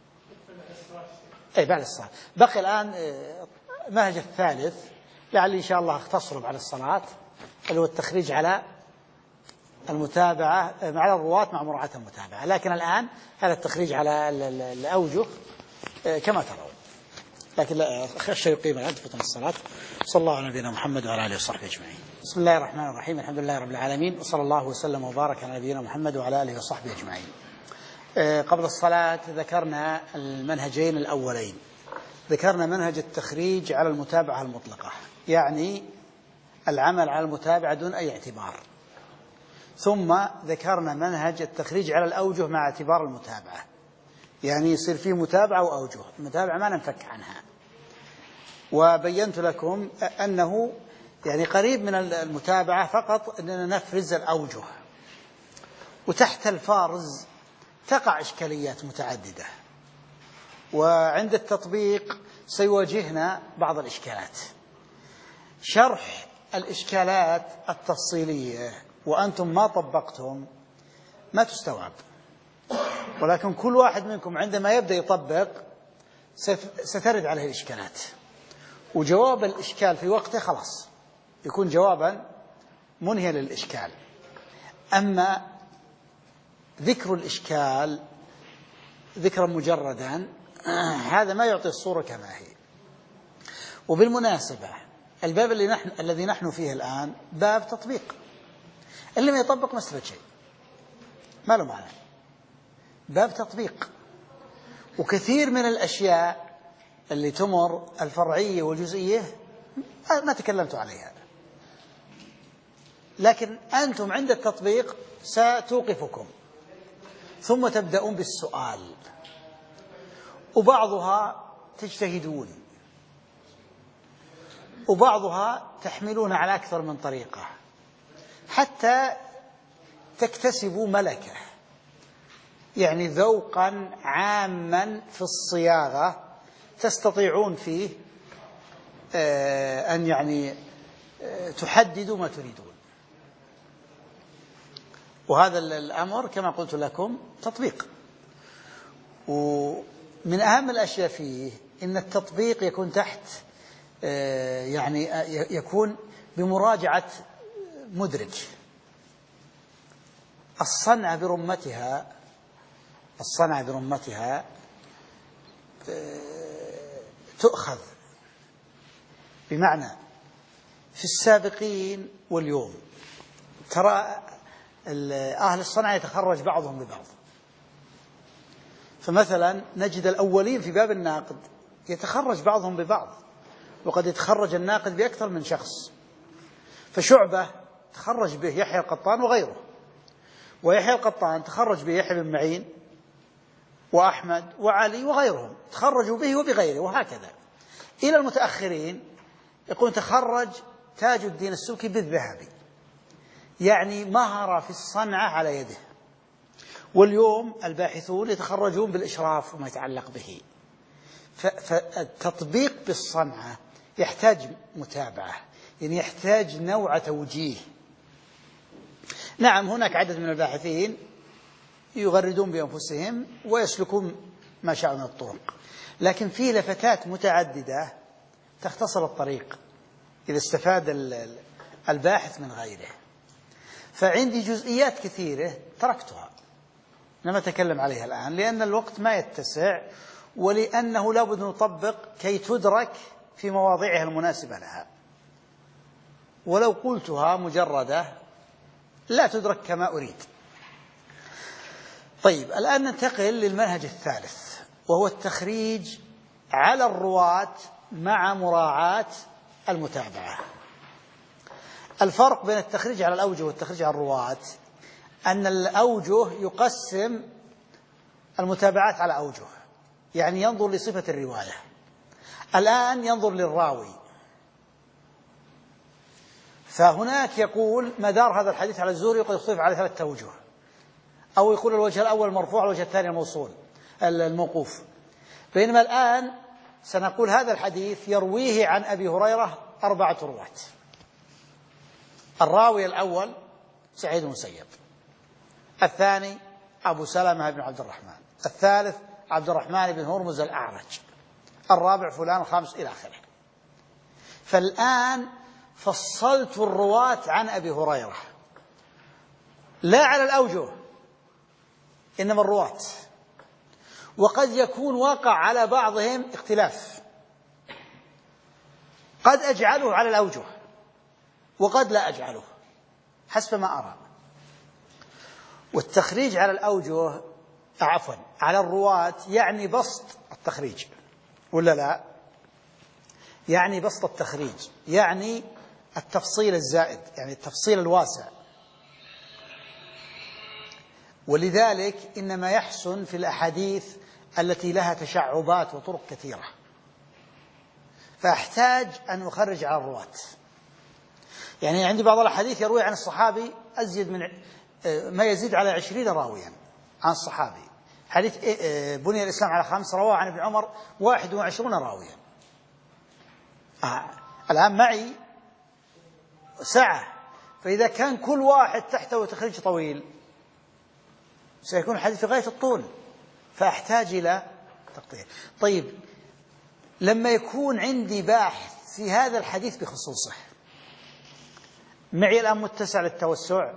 بعد الصلاة. بقي الآن منهج الثالث لعل إن شاء الله اختصره بعد الصلاة، اللي هو التخريج على المتابعة مع الرواة مع مراعاة المتابعة. لكن الآن هذا التخريج على الأوجه كما ترون، لكن لا أخشى يقيم الآن فترة الصلاة. صلى الله على نبينا محمد وعلى آله وصحبه أجمعين. بسم الله الرحمن الرحيم، الحمد لله رب العالمين، وصلى الله وسلم وبارك على نبينا محمد وعلى آله وصحبه أجمعين. قبل الصلاة ذكرنا المنهجين الأولين، ذكرنا منهج التخريج على المتابعة المطلقة، يعني العمل على المتابعة دون أي اعتبار. ثم ذكرنا منهج التخريج على الأوجه مع اعتبار المتابعة، يعني يصير فيه متابعة وأوجه، المتابعة ما ننفك عنها. وبينت لكم أنه يعني قريب من المتابعة فقط أننا نفرز الأوجه، وتحت الفارز تقع إشكاليات متعددة، وعند التطبيق سيواجهنا بعض الإشكالات. شرح الإشكالات التفصيلية وأنتم ما طبقتم ما تستوعب، ولكن كل واحد منكم عندما يبدأ يطبق سترد عليه الإشكالات، وجواب الإشكال في وقته خلاص يكون جوابا منهيا للإشكال. أما ذكر الإشكال ذكرا مجردا هذا ما يعطي الصورة كما هي. وبالمناسبة الباب الذي نحن فيه الآن باب تطبيق، اللي ما يطبق ما استفاد شيء، ما له معنى، باب تطبيق. وكثير من الأشياء اللي تمر الفرعية والجزئية ما تكلمت عليها، لكن أنتم عند التطبيق ستوقفكم، ثم تبدأون بالسؤال، وبعضها تجتهدون وبعضها تحملون على أكثر من طريقة حتى تكتسبوا ملكة، يعني ذوقا عاما في الصياغة تستطيعون فيه أن يعني تحددوا ما تريدون. وهذا الأمر كما قلت لكم تطبيق. ومن أهم الأشياء فيه إن التطبيق يكون تحت يعني يكون بمراجعة مدرك. الصنعة برمتها تؤخذ، بمعنى في السابقين واليوم ترى أهل الصنعة يتخرج بعضهم ببعض. فمثلا نجد الأولين في باب الناقد يتخرج بعضهم ببعض، وقد يتخرج الناقد بأكثر من شخص. فشعبة تخرج به يحيى القطان وغيره، ويحيى القطان تخرج به يحيى بن معين وأحمد وعلي وغيرهم تخرجوا به وبغيره، وهكذا إلى المتأخرين يقول تخرج تاج الدين السبكي بالذهبي، يعني مهر في الصنعة على يده. واليوم الباحثون يتخرجون بالإشراف وما يتعلق به. فالتطبيق بالصنعة يحتاج متابعة، يعني يحتاج نوع توجيه. نعم هناك عدد من الباحثين يغردون بأنفسهم ويسلكون ما شاء من الطرق، لكن فيه لفتات متعددة تختصر الطريق إذا استفاد الباحث من غيره. فعندي جزئيات كثيرة تركتها لم أتكلم عليها الآن، لأن الوقت ما يتسع، ولأنه لا بد نطبق كي تدرك في مواضعها المناسبة لها. ولو قلتها مجردة لا تدرك كما أريد. طيب الآن ننتقل للمنهج الثالث، وهو التخريج على الرواة مع مراعاة المتابعة. الفرق بين التخريج على الأوجه والتخريج على الرواة أن الأوجه يقسم المتابعات على أوجه، يعني ينظر لصفة الرواية. الآن ينظر للراوي، فهناك يقول مدار هذا الحديث على الزهري وقد يختلف على 3 أوجه، أو يقول الوجه الأول المرفوع والوجه الثاني الموصول الموقوف. بينما الآن سنقول هذا الحديث يرويه عن أبي هريرة 4 رواة. الراوي الأول سعيد بن المسيب، الثاني أبو سلمة بن عبد الرحمن، الثالث عبد الرحمن بن هرمز الأعرج، الرابع فلان، الخامس إلى آخره. فالآن فصلت الرواة عن أبي هريرة لا على الأوجه، إنما الرواة، وقد يكون واقع على بعضهم اختلاف، قد أجعله على الأوجه وقد لا أجعله حسب ما أرى. والتخريج على الأوجه على الرواة يعني بسط التخريج، ولا لا؟ يعني بسط التخريج، يعني التفصيل الزائد، يعني التفصيل الواسع. ولذلك إنما يحسن في الأحاديث التي لها تشعبات وطرق كثيرة، فأحتاج أن أخرج على الرواة. يعني عندي بعض الأحاديث يروي عن الصحابي أزيد من ما يزيد على 20 راويا عن الصحابي. حديث بني الإسلام على 5 رواه عن ابن عمر 21 راويا. الآن معي سعة، فإذا كان كل واحد تحته تخريج طويل سيكون الحديث في غاية الطول، فأحتاج إلى تقطيع. طيب، لما يكون عندي باحث في هذا الحديث بخصوصه، معي الآن متسع للتوسع،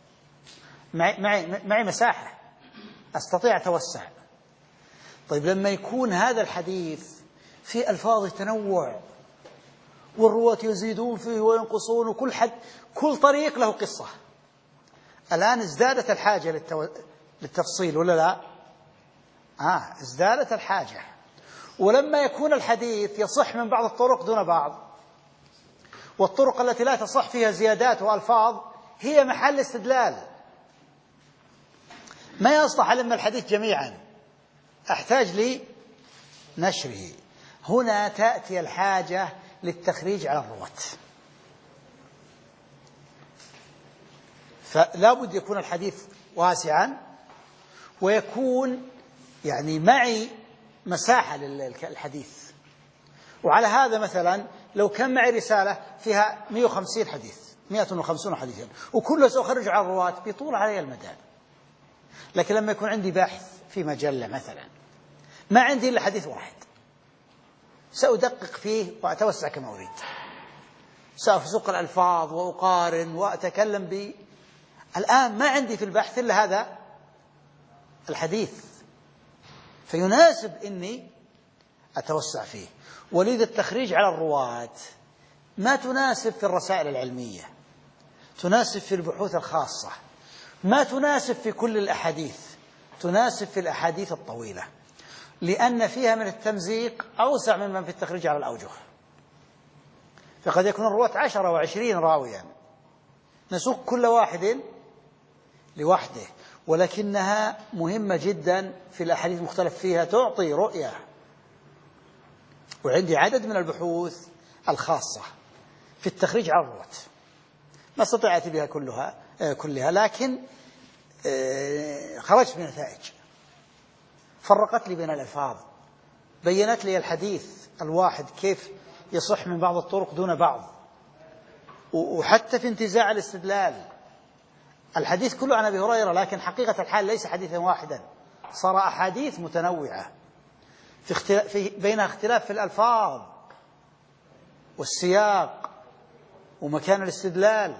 معي مساحة أستطيع أتوسع. طيب، لما يكون هذا الحديث في ألفاظ تنوع والرواة يزيدون فيه وينقصون، وكل كل طريق له قصة، الآن ازدادت الحاجة للتفصيل ولا لا؟ ازدادت الحاجة. ولما يكون الحديث يصح من بعض الطرق دون بعض، والطرق التي لا تصح فيها زيادات وألفاظ هي محل استدلال، ما يصلح لما الحديث جميعا، أحتاج لنشره. هنا تأتي الحاجة للتخريج على الرواة، فلا بد يكون الحديث واسعا، ويكون يعني معي مساحة للحديث. وعلى هذا مثلا لو كان معي رسالة فيها 150 حديث 150 حديثا وكله سأخرج على الرواة بيطول علي المدى. لكن لما يكون عندي بحث في مجلة مثلا ما عندي إلا حديث واحد، سأدقق فيه وأتوسع كما أريد، سأفسق الألفاظ وأقارن وأتكلم الآن ما عندي في البحث إلا هذا الحديث، فيناسب إني أتوسع فيه. ولذا التخريج على الرواة ما تناسب في الرسائل العلمية، تناسب في البحوث الخاصة، ما تناسب في كل الأحاديث، تناسب في الأحاديث الطويلة، لأن فيها من التمزيق أوسع مما في التخريج على الأوجه. فقد يكون الرواة 10 و20 راويا، نسوق كل واحد لوحده، ولكنها مهمة جدا في الأحاديث المختلف فيها، تعطي رؤية. وعندي عدد من البحوث الخاصة في التخريج على الرواة ما استطيع أتي بها كلها، لكن خرجت بنتائج، فرقت لي بين الألفاظ، بينت لي الحديث الواحد كيف يصح من بعض الطرق دون بعض، وحتى في انتزاع الاستدلال. الحديث كله عن أبي هريرة، لكن حقيقة الحال ليس حديثا واحدا، صار أحاديث متنوعة بينها اختلاف في الألفاظ والسياق ومكان الاستدلال.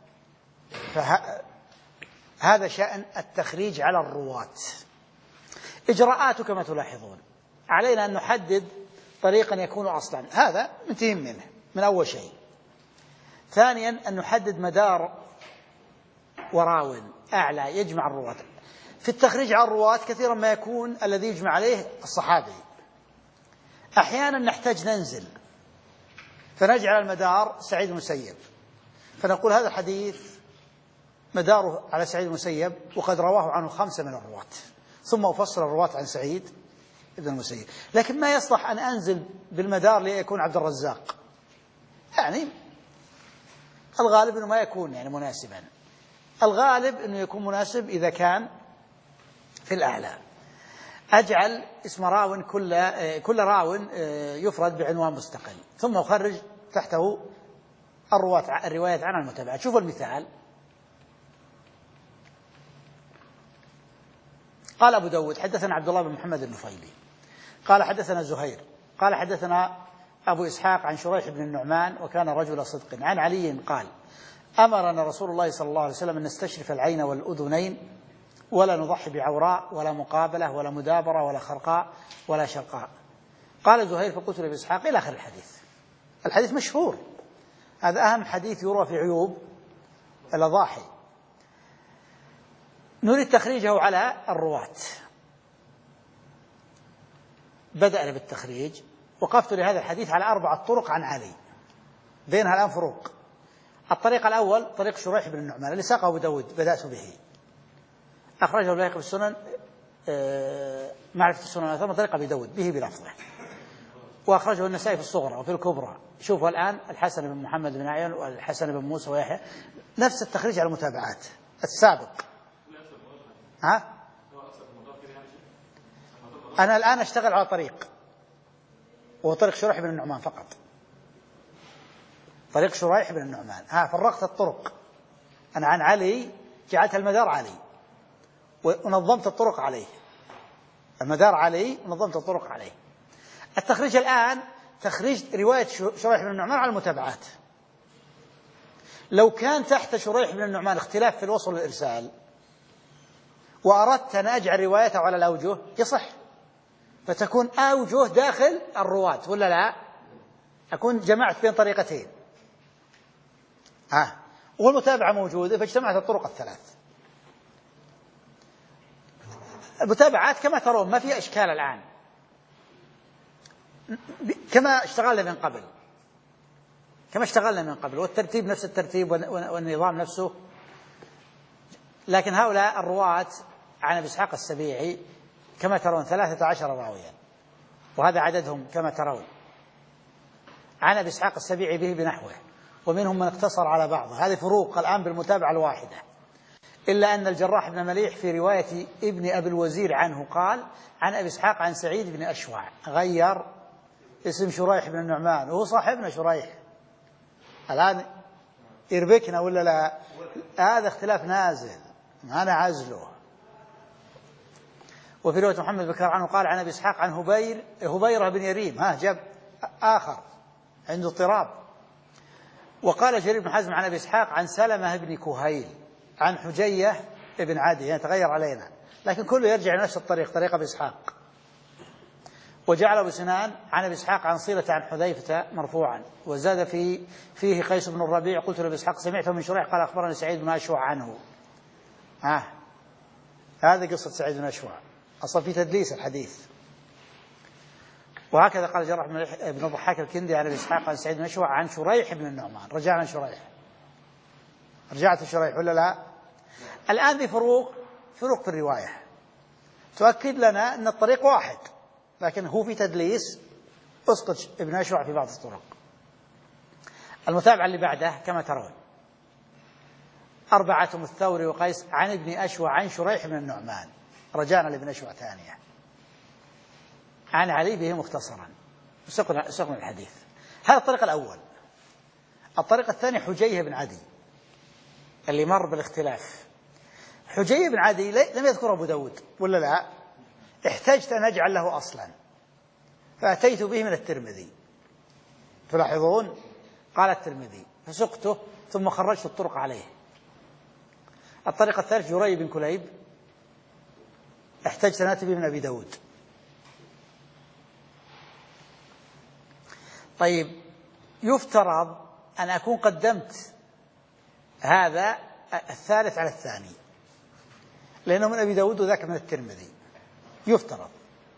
فهذا شأن التخريج على الرواة. إجراءاته كما تلاحظون، علينا أن نحدد طريقا يكون أصلا، هذا منتهي منه من أول شيء. ثانيا أن نحدد مدار وراو أعلى يجمع الرواة. في التخريج على الرواة كثيرا ما يكون الذي يجمع عليه الصحابي، أحيانا نحتاج ننزل فنجعل المدار سعيد المسيب، فنقول هذا الحديث مداره على سعيد المسيب وقد رواه عنه 5 من الرواة، ثم أفصل الرواة عن سعيد ابن المسيب. لكن ما يصلح أن أنزل بالمدار ليكون عبد الرزاق، يعني الغالب أنه ما يكون يعني مناسبا، الغالب أنه يكون مناسب إذا كان في الأعلى. أجعل اسم راو كل راو يفرد بعنوان مستقل، ثم أخرج تحته الروايات عن المتابعة. شوفوا المثال، قال أبو داود حدثنا عبد الله بن محمد النفيلي قال حدثنا زهير قال حدثنا أبو إسحاق عن شريح بن النعمان وكان رجل صدق عن علي قال أمرنا رسول الله صلى الله عليه وسلم أن نستشرف العين والأذنين ولا نضحي بعوراء ولا مقابلة ولا مدابرة ولا خرقاء ولا شرقاء. قال زهير فقلت لأبي إسحاق إلى آخر الحديث. الحديث مشهور، هذا أهم حديث يروى في عيوب الأضاحي. نريد تخريجه على الرواة، بدأنا بالتخريج وقفت لهذا الحديث على 4 طرق عن علي بينها الآن فروق. الطريق الأول طريق شريح بن النعمان اللي ساقه أبو داود، بدأت به، أخرجه البيهقي في السنن معرفة السنن ثم طريق أبي داود به بلفظه، وأخرجه النسائي في الصغرى وفي الكبرى. شوفوا الآن الحسن بن محمد بن عيان والحسن بن موسى ويحيى نفس التخريج على المتابعات السابق. أنا الآن أشتغل على طريق، وهو طريق شريح بن النعمان فقط، طريق شريح بن النعمان. فرقت الطرق، أنا عن علي جعلت المدار علي ونظمت الطرق عليه، المدار علي ونظمت الطرق عليه. التخريج الآن تخريج رواية شريح بن النعمان على المتابعات. لو كان تحت شريح بن النعمان اختلاف في الوصل والإرسال وأردت أن أجعل روايته على الأوجه يصح، فتكون أوجه داخل الرواة ولا لا؟ أكون جمعت بين طريقتين والمتابعة موجودة فاجتمعت الطرق الثلاث. المتابعات كما ترون ما فيها إشكال الآن، كما اشتغلنا من قبل والترتيب نفس الترتيب والنظام نفسه. لكن هؤلاء الرواة عن أبي إسحاق السبيعي كما ترون 13 راويا، وهذا عددهم كما ترون. عن أبي إسحاق السبيعي به بنحوه، ومنهم من اقتصر على بعضه. هذه فروق الآن بالمتابعة الواحدة، إلا أن الجراح بن مليح في رواية ابن أبي الوزير عنه قال عن أبي إسحاق عن سعيد بن أشوع، غير اسم شريح بن النعمان وهو صاحبنا شريح. الآن يربكنا ولا لا؟ هذا اختلاف نازل ما أنا عزله. وفي رواية محمد بكر عنه قال عن أبي إسحاق عن هبيرة بن يريم، جاب آخر عنده اضطراب. وقال جرير بن حزم عن أبي إسحاق عن سلمة بن كهيل عن حجية بن عدي، يعني تغير علينا، لكن كله يرجع لنفس الطريق، طريق أبي إسحاق. وجعل أبو سنان عن أبي إسحاق عن صيلة عن حذيفة مرفوعا، وزاد فيه قيس بن الربيع قلت لأبي إسحاق سمعته من شريح قال أخبرني سعيد بن أشوع عنه. هذه قصة سعيد بن أشوع، أصلا في تدليس الحديث. وهكذا قال جراح بن الضحاك الكندي عن أبي إسحاق عن سعيد بن أشوع عن شريح بن النعمان. رجعت شريح ولا لا؟ الآن في فروق في الرواية تؤكد لنا أن الطريق واحد، لكن هو في تدليس، أسقط ابن أشوع في بعض الطرق. المتابعة اللي بعده كما ترون 4 الثوري وقيس عن ابن أشوع عن شريح بن النعمان، رجعنا لابن أشوع ثانية عن علي به مختصرا، سقنا الحديث. هذا الطريق الأول. الطريق الثاني حجيه بن عدي اللي مر بالاختلاف. حجيه بن عدي لم يذكر أبو داود ولا لا؟ احتجت أن أجعل له أصلا فأتيت به من الترمذي، تلاحظون قال الترمذي فسقته ثم خرجت الطرق عليه. الطريق الثالث جري بن كليب، احتجت أن أتي به من أبي داود. طيب، يفترض أن أكون قدمت هذا الثالث على الثاني لأنه من أبي داود وذاك من الترمذي، يفترض.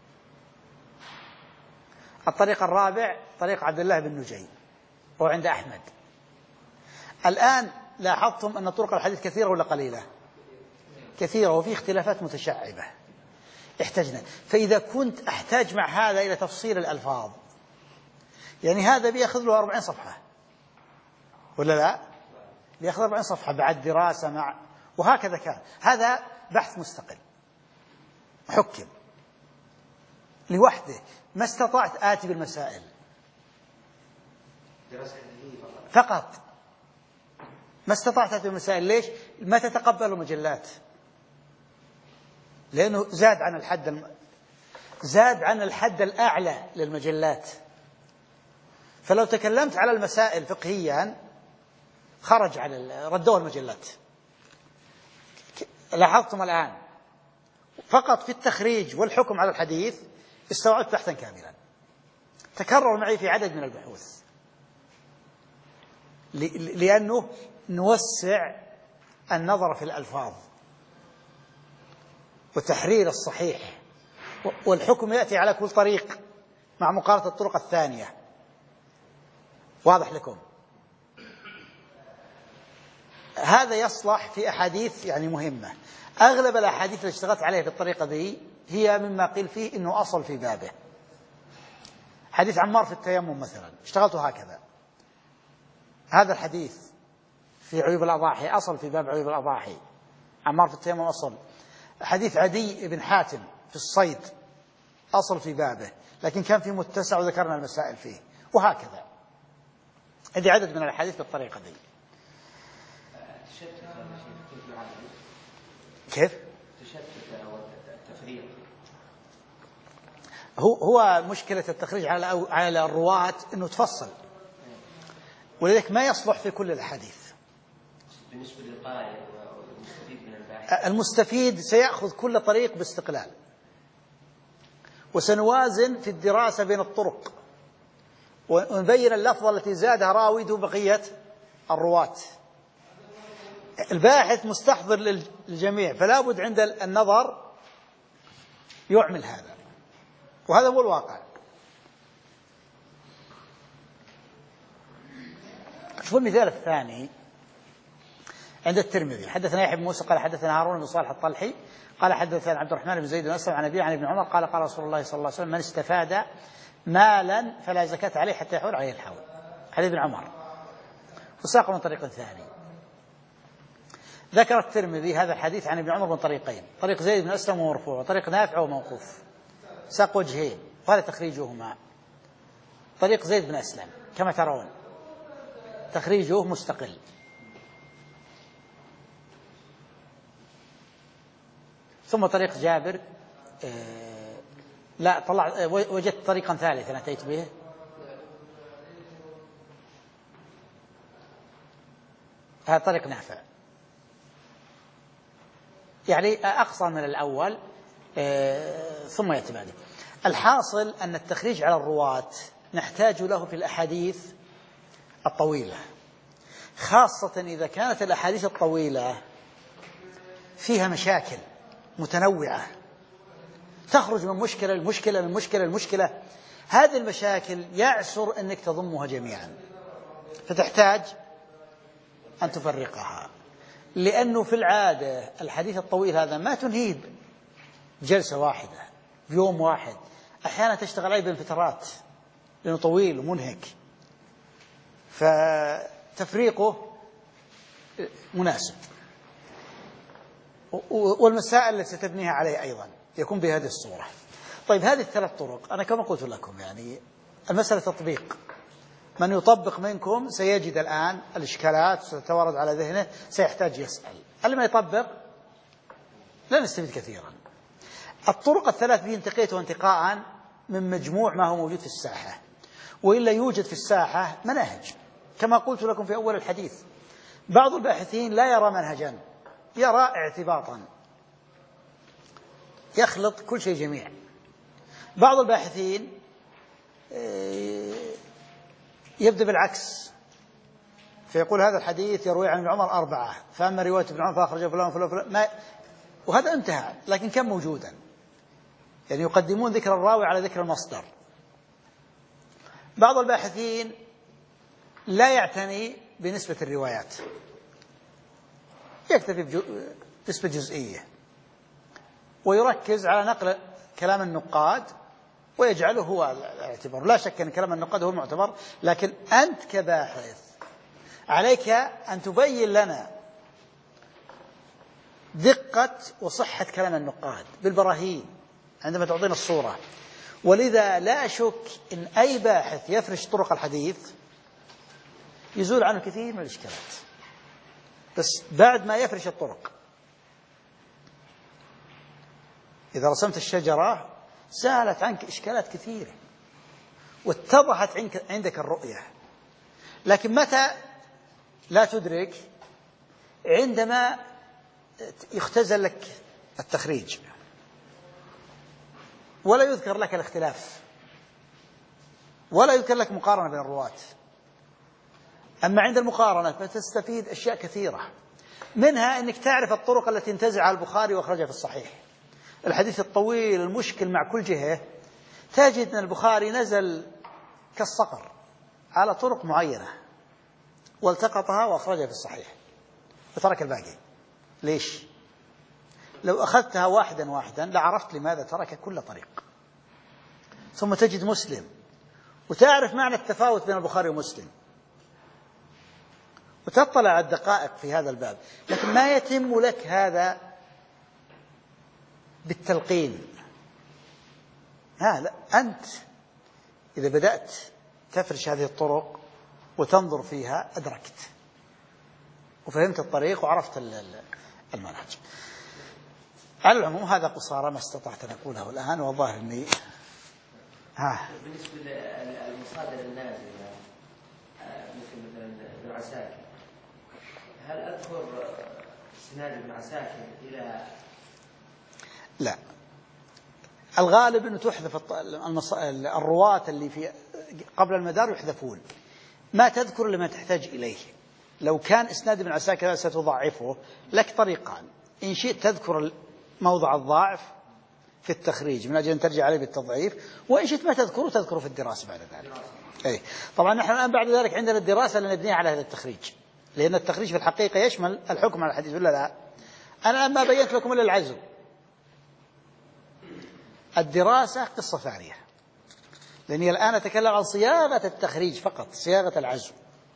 الطريق الرابع طريق عبد الله بن نجي وهو عند أحمد. الآن لاحظتم أن طرق الحديث كثيرة ولا قليلة؟ كثيرة، وفي اختلافات متشعبة احتجنا. فإذا كنت أحتاج مع هذا إلى تفصيل الألفاظ، يعني هذا بيأخذ له 40 صفحة ولا لا؟ بيأخذ 40 صفحة بعد دراسة مع، وهكذا كان. هذا بحث مستقل حكم لوحده، ما استطعت آتي بالمسائل فقط، ما استطعت آتي بالمسائل. ليش؟ ما تتقبل مجلات، لأنه زاد عن الحد الأعلى للمجلات. فلو تكلمت على المسائل فقهيا خرج على ردوه المجلات. لاحظتم الآن فقط في التخريج والحكم على الحديث استوعبت بحثا كاملا، تكرر معي في عدد من البحوث، لأنه نوسع النظر في الألفاظ وتحرير الصحيح، والحكم يأتي على كل طريق مع مقارنة الطرق الثانية. واضح لكم؟ هذا يصلح في أحاديث يعني مهمة. أغلب الأحاديث اللي اشتغلت عليها بالطريقة ذي هي مما قيل فيه إنه أصل في بابه. حديث عمار في التيمم مثلا اشتغلته هكذا. هذا الحديث في عيوب الأضاحي أصل في باب عيوب الأضاحي. عمار في التيمم أصل. حديث عدي بن حاتم في الصيد أصل في بابه، لكن كان في متسع وذكرنا المسائل فيه، وهكذا. هذه عدد من الأحاديث بالطريقة دي. كيف؟ هو مشكلة التخريج على الرواة أنه تفصل، ولذلك ما يصلح في كل الأحاديث. بالنسبة للقارئ والمستفيد من الباحث، المستفيد سيأخذ كل طريق باستقلال، وسنوازن في الدراسة بين الطرق، ونبين اللفظة التي زادها راوي دون بقية الرواة. الباحث مستحضر للجميع، فلا بد عند النظر يعمل هذا، وهذا هو الواقع. شوفوا المثال الثاني عند الترمذي. حدثنا يحيى بن موسى قال حدثنا هارون بن صالح الطلحي قال حدثنا عبد الرحمن بن زيد بن أسلم عن أبيه عن ابن عمر قال قال رسول الله صلى الله عليه وسلم: من استفاد مالا فلا زكاة عليه حتى يحول عليه الحول. حديث ابن عمر. وساق من طريق ثاني. ذكر الترمذي هذا الحديث عن ابن عمر من طريقين: طريق زيد بن أسلم ومرفوع، وطريق نافع وموقوف. ساق وجهين وهذا تخريجهما. طريق زيد بن أسلم كما ترون تخريجه مستقل. ثم طريق جابر لا طلع وجدت طريقا ثالثا أتيت به. هذا طريق نافع، يعني أقصى من الأول، ثم يأتي بعده. الحاصل أن التخريج على الرواة نحتاج له في الأحاديث الطويلة، خاصة إذا كانت الأحاديث الطويلة فيها مشاكل متنوعة تخرج من مشكلة لمشكلة من مشكلة لمشكلة. هذه المشاكل يعسر أنك تضمها جميعا، فتحتاج أن تفرقها، لأنه في العادة الحديث الطويل هذا ما تنهيه جلسة واحدة بيوم واحد، أحيانا تشتغل عليه بالفترات لأنه طويل ومنهك، فتفريقه مناسب. والمسائل التي ستبنيها عليه أيضا يكون بهذه الصورة. طيب هذه الثلاث طرق أنا كما قلت لكم يعني المسألة تطبيق. من يطبق منكم سيجد الآن الإشكالات ستتوارد على ذهنه، سيحتاج يسأل. اللي ما يطبق لا نستفيد كثيرا. الطرق الثلاث دي انتقيتها انتقاء من مجموع ما هو موجود في الساحة، وإلا يوجد في الساحة مناهج كما قلت لكم في أول الحديث. بعض الباحثين لا يرى منهجا، يرى اعتباطا، يخلط كل شيء جميع. بعض الباحثين يبدأ بالعكس، فيقول هذا الحديث يروي عن ابن عمر 4، فأما رواية ابن عمر فأخرجه فلان فلان فلان، وهذا انتهى. لكن كم موجودا، يعني يقدمون ذكر الراوي على ذكر المصدر. بعض الباحثين لا يعتني بنسبة الروايات، يكتفي بنسبة جزئية، ويركز على نقل كلام النقاد ويجعله هو الاعتبار. لا شك أن كلام النقاد هو المعتبر، لكن أنت كباحث عليك أن تبين لنا دقة وصحة كلام النقاد بالبراهين عندما تعطينا الصورة. ولذا لا أشك أن أي باحث يفرش طرق الحديث يزول عنه كثير من الإشكالات، بس بعد ما يفرش الطرق. إذا رسمت الشجرة سالت عنك إشكالات كثيرة واتضحت عندك الرؤية، لكن متى لا تدرك؟ عندما يختزل لك التخريج ولا يذكر لك الاختلاف ولا يذكر لك مقارنة بين الرواة. أما عند المقارنة فتستفيد أشياء كثيرة، منها أنك تعرف الطرق التي انتزعها البخاري وأخرجها في الصحيح. الحديث الطويل المشكل مع كل جهة تجد أن البخاري نزل كالصقر على طرق معينة والتقطها وأخرجها في الصحيح وترك الباقي. ليش؟ لو أخذتها واحدا واحدا لعرفت لماذا ترك كل طريق. ثم تجد مسلم وتعرف معنى التفاوت بين البخاري ومسلم وتطلع على الدقائق في هذا الباب، لكن ما يتم لك هذا بالتلقين. لا، أنت إذا بدأت تفرش هذه الطرق وتنظر فيها أدركت وفهمت الطريق وعرفت المنهج. على العموم هذا قصارى ما استطعت أن أقوله الآن، والظاهر أني بالنسبة للمصادر النازلة مثل ابن عساكر، هل أذكر إسناد ابن عساكر إلى؟ لا، الغالب أنه تحذف الرواة اللي في قبل المدار يحذفون، ما تذكر لما تحتاج إليه. لو كان إسناد ابن عساكر ستضعفه لك طريقان: إن شئت تذكر موضع الضعف في التخريج من أجل أن ترجع عليه بالتضعيف، وإن شئت ما تذكره في الدراسة بعد ذلك. طبعا نحن الآن بعد ذلك عندنا الدراسة اللي نبنيها على هذا التخريج، لأن التخريج في الحقيقة يشمل الحكم على الحديث ولا لا؟ أنا الآن ما بينت لكم إلا العزو. الدراسة قصة ثانية، لأني الآن أتكلم عن صياغة التخريج فقط، صياغة العزو،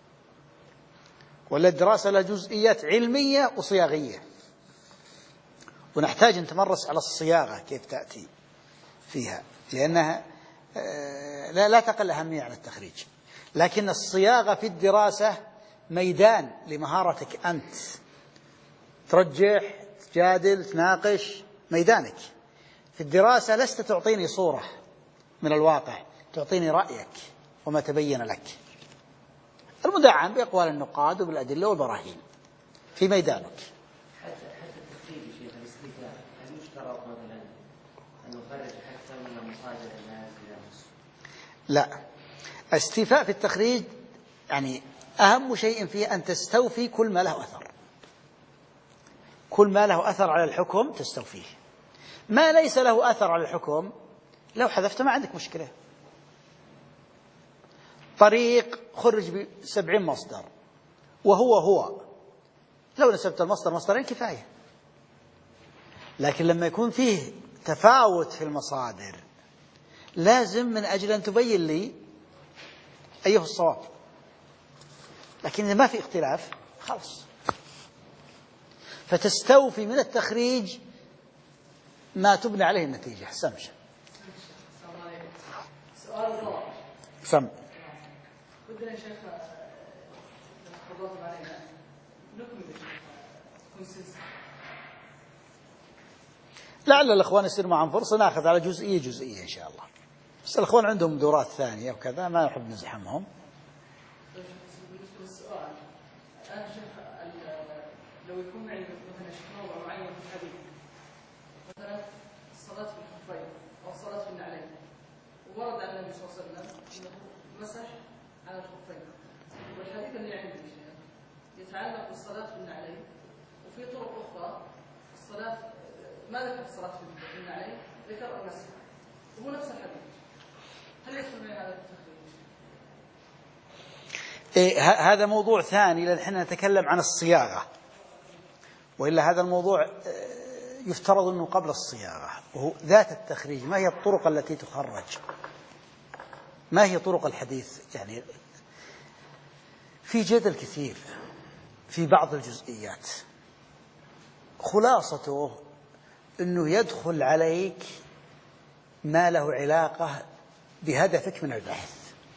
ولا الدراسة لها جزئيات علمية وصياغية، ونحتاج نتمرس على الصياغة كيف تأتي فيها، لأنها لا تقل أهمية عن التخريج. لكن الصياغة في الدراسة ميدان لمهارتك أنت، ترجح، تجادل، تناقش، ميدانك. في الدراسة لست تعطيني صورة من الواقع، تعطيني رأيك وما تبين لك، المدعم بأقوال النقاد وبالأدلة والبراهين في ميدانك. حتى التخريج شيخ الاستيفاء، هل يشترط مثلا أن نخرج أكثر من المصادر النازلة؟ لا، استيفاء في التخريج يعني أهم شيء فيه أن تستوفي كل ما له أثر، كل ما له أثر على الحكم تستوفيه. ما ليس له أثر على الحكم لو حذفت ما عندك مشكلة. طريق خرج ب70 مصدر وهو لو نسبت المصدر مصدرين كفاية. لكن لما يكون فيه تفاوت في المصادر لازم من أجل أن تبين لي أيه الصواب، لكن إذا ما في اختلاف خلاص. فتستوفي من التخريج ما تبني عليه النتيجة. سمش سؤال ضوء سم بدنا يا شيخ تفضلتم علينا نكمل كونسنسس. لعل الأخوان يصير معهم فرصة نأخذ على جزئية إن شاء الله، بس الأخوان عندهم دورات ثانية وكذا ما نحب نزحمهم. بالنسبة للسؤال، أنا شيخ لو يكون معي مثلا موضوع معين في الحديث، مثلا الصلاة في الخفين أو الصلاة في النعلين، وورد عن النبي صلى الله عليه وسلم أنه مسح على الخفين، والحديث اللي عندي شيخ يتعلق بالصلاة في النعلين، وفي طرق أخرى الصلاة ما ذكر الصلاة في النعلين، ذكر المسح، وهو نفس الحديث، هل يدخل معي هذا التخريج؟ هذا موضوع ثاني، لأن احنا نتكلم عن الصياغة، وإلا هذا الموضوع يفترض أنه قبل الصياغة، وهو ذات التخريج. ما هي الطرق التي تخرج؟ ما هي طرق الحديث؟ يعني في جدل كثير في بعض الجزئيات، خلاصته أنه يدخل عليك ما له علاقة بهدفك من البحث،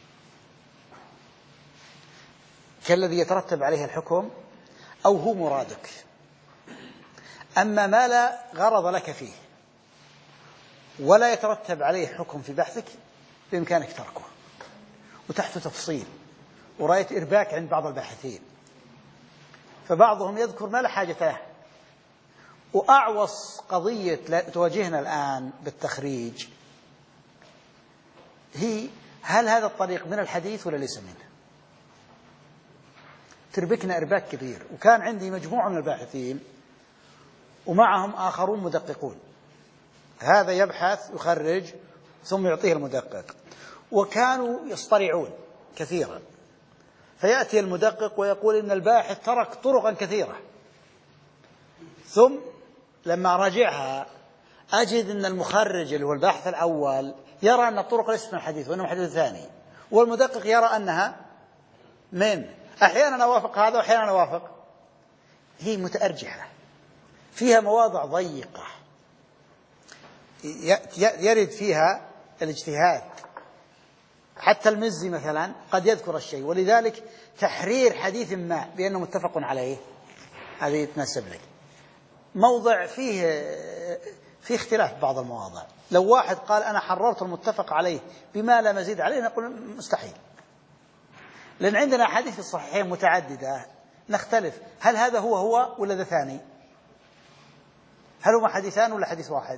كالذي يترتب عليه الحكم أو هو مرادك. أما ما لا غرض لك فيه ولا يترتب عليه حكم في بحثك بإمكانك تركه، وتحت تفصيل ورأيت إرباك عند بعض الباحثين، فبعضهم يذكر ما لا حاجة له. وأعوص قضية تواجهنا الآن بالتخريج هي هل هذا الطريق من الحديث ولا ليس منه؟ تربكنا إرباك كبير. وكان عندي مجموعة من الباحثين ومعهم آخرون مدققون، هذا يبحث يخرج ثم يعطيه المدقق. وكانوا يصطرعون كثيرا، فيأتي المدقق ويقول إن الباحث ترك طرقا كثيرة، ثم لما راجعها أجد أن المخرج اللي هو الباحث الأول يرى أن الطرق ليست من الحديث وإنما حديث ثاني، والمدقق يرى أنها من، أحيانا أوافق هذا وأحيانا أوافق. هي متأرجحة، فيها مواضع ضيقة يرد فيها الاجتهاد. حتى المزي مثلا قد يذكر الشيء، ولذلك تحرير حديث ما بأنه متفق عليه هذه يتناسب لك. موضع فيه اختلاف بعض المواضع، لو واحد قال أنا حررت المتفق عليه بما لا مزيد عليه نقول مستحيل، لأن عندنا أحاديث في الصحيحين متعددة نختلف هل هذا هو ولا ذا ثاني، هل هما حديثان ولا حديث واحد،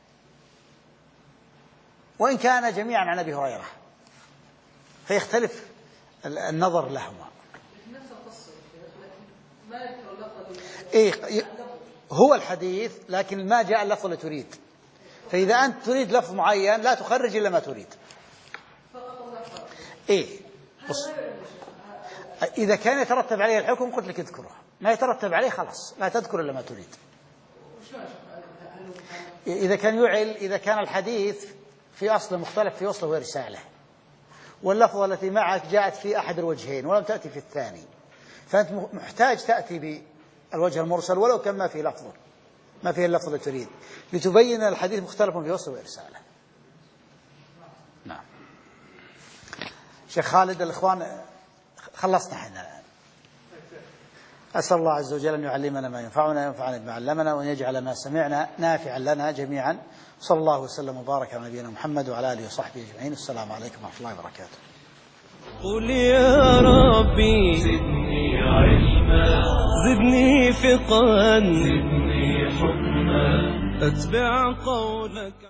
وإن كان جميعا عن أبي هريرة فيختلف النظر لهما. إيه هو الحديث لكن ما جاء اللفظ اللي تريد، فإذا أنت تريد لفظ معين لا تخرج إلا ما تريد. إيه بص، إذا كان يترتب عليه الحكم قلت لك اذكره، ما يترتب عليه خلاص لا تذكر إلا ما تريد. إذا كان الحديث في أصل مختلف في وصله ورسالة، واللفظة التي معك جاءت في أحد الوجهين ولم تأتي في الثاني، فأنت محتاج تأتي بالوجه المرسل ولو كان ما فيه لفظه، ما فيه اللفظ اللي تريد، لتبين الحديث مختلف في وصله ورسالة. نعم. شيخ خالد، الإخوان خلصنا احنا الآن. أسأل الله عز وجل أن يعلمنا ما ينفعنا وينفعنا بما علمنا، وأن يجعل ما سمعنا نافعا لنا جميعا. صلى الله وسلم وبارك على نبينا محمد وعلى آله وصحبه أجمعين. السلام عليكم ورحمة الله وبركاته. قل يا ربي زدني علما، زدني فقها، زدني حكما، أتبع قولك.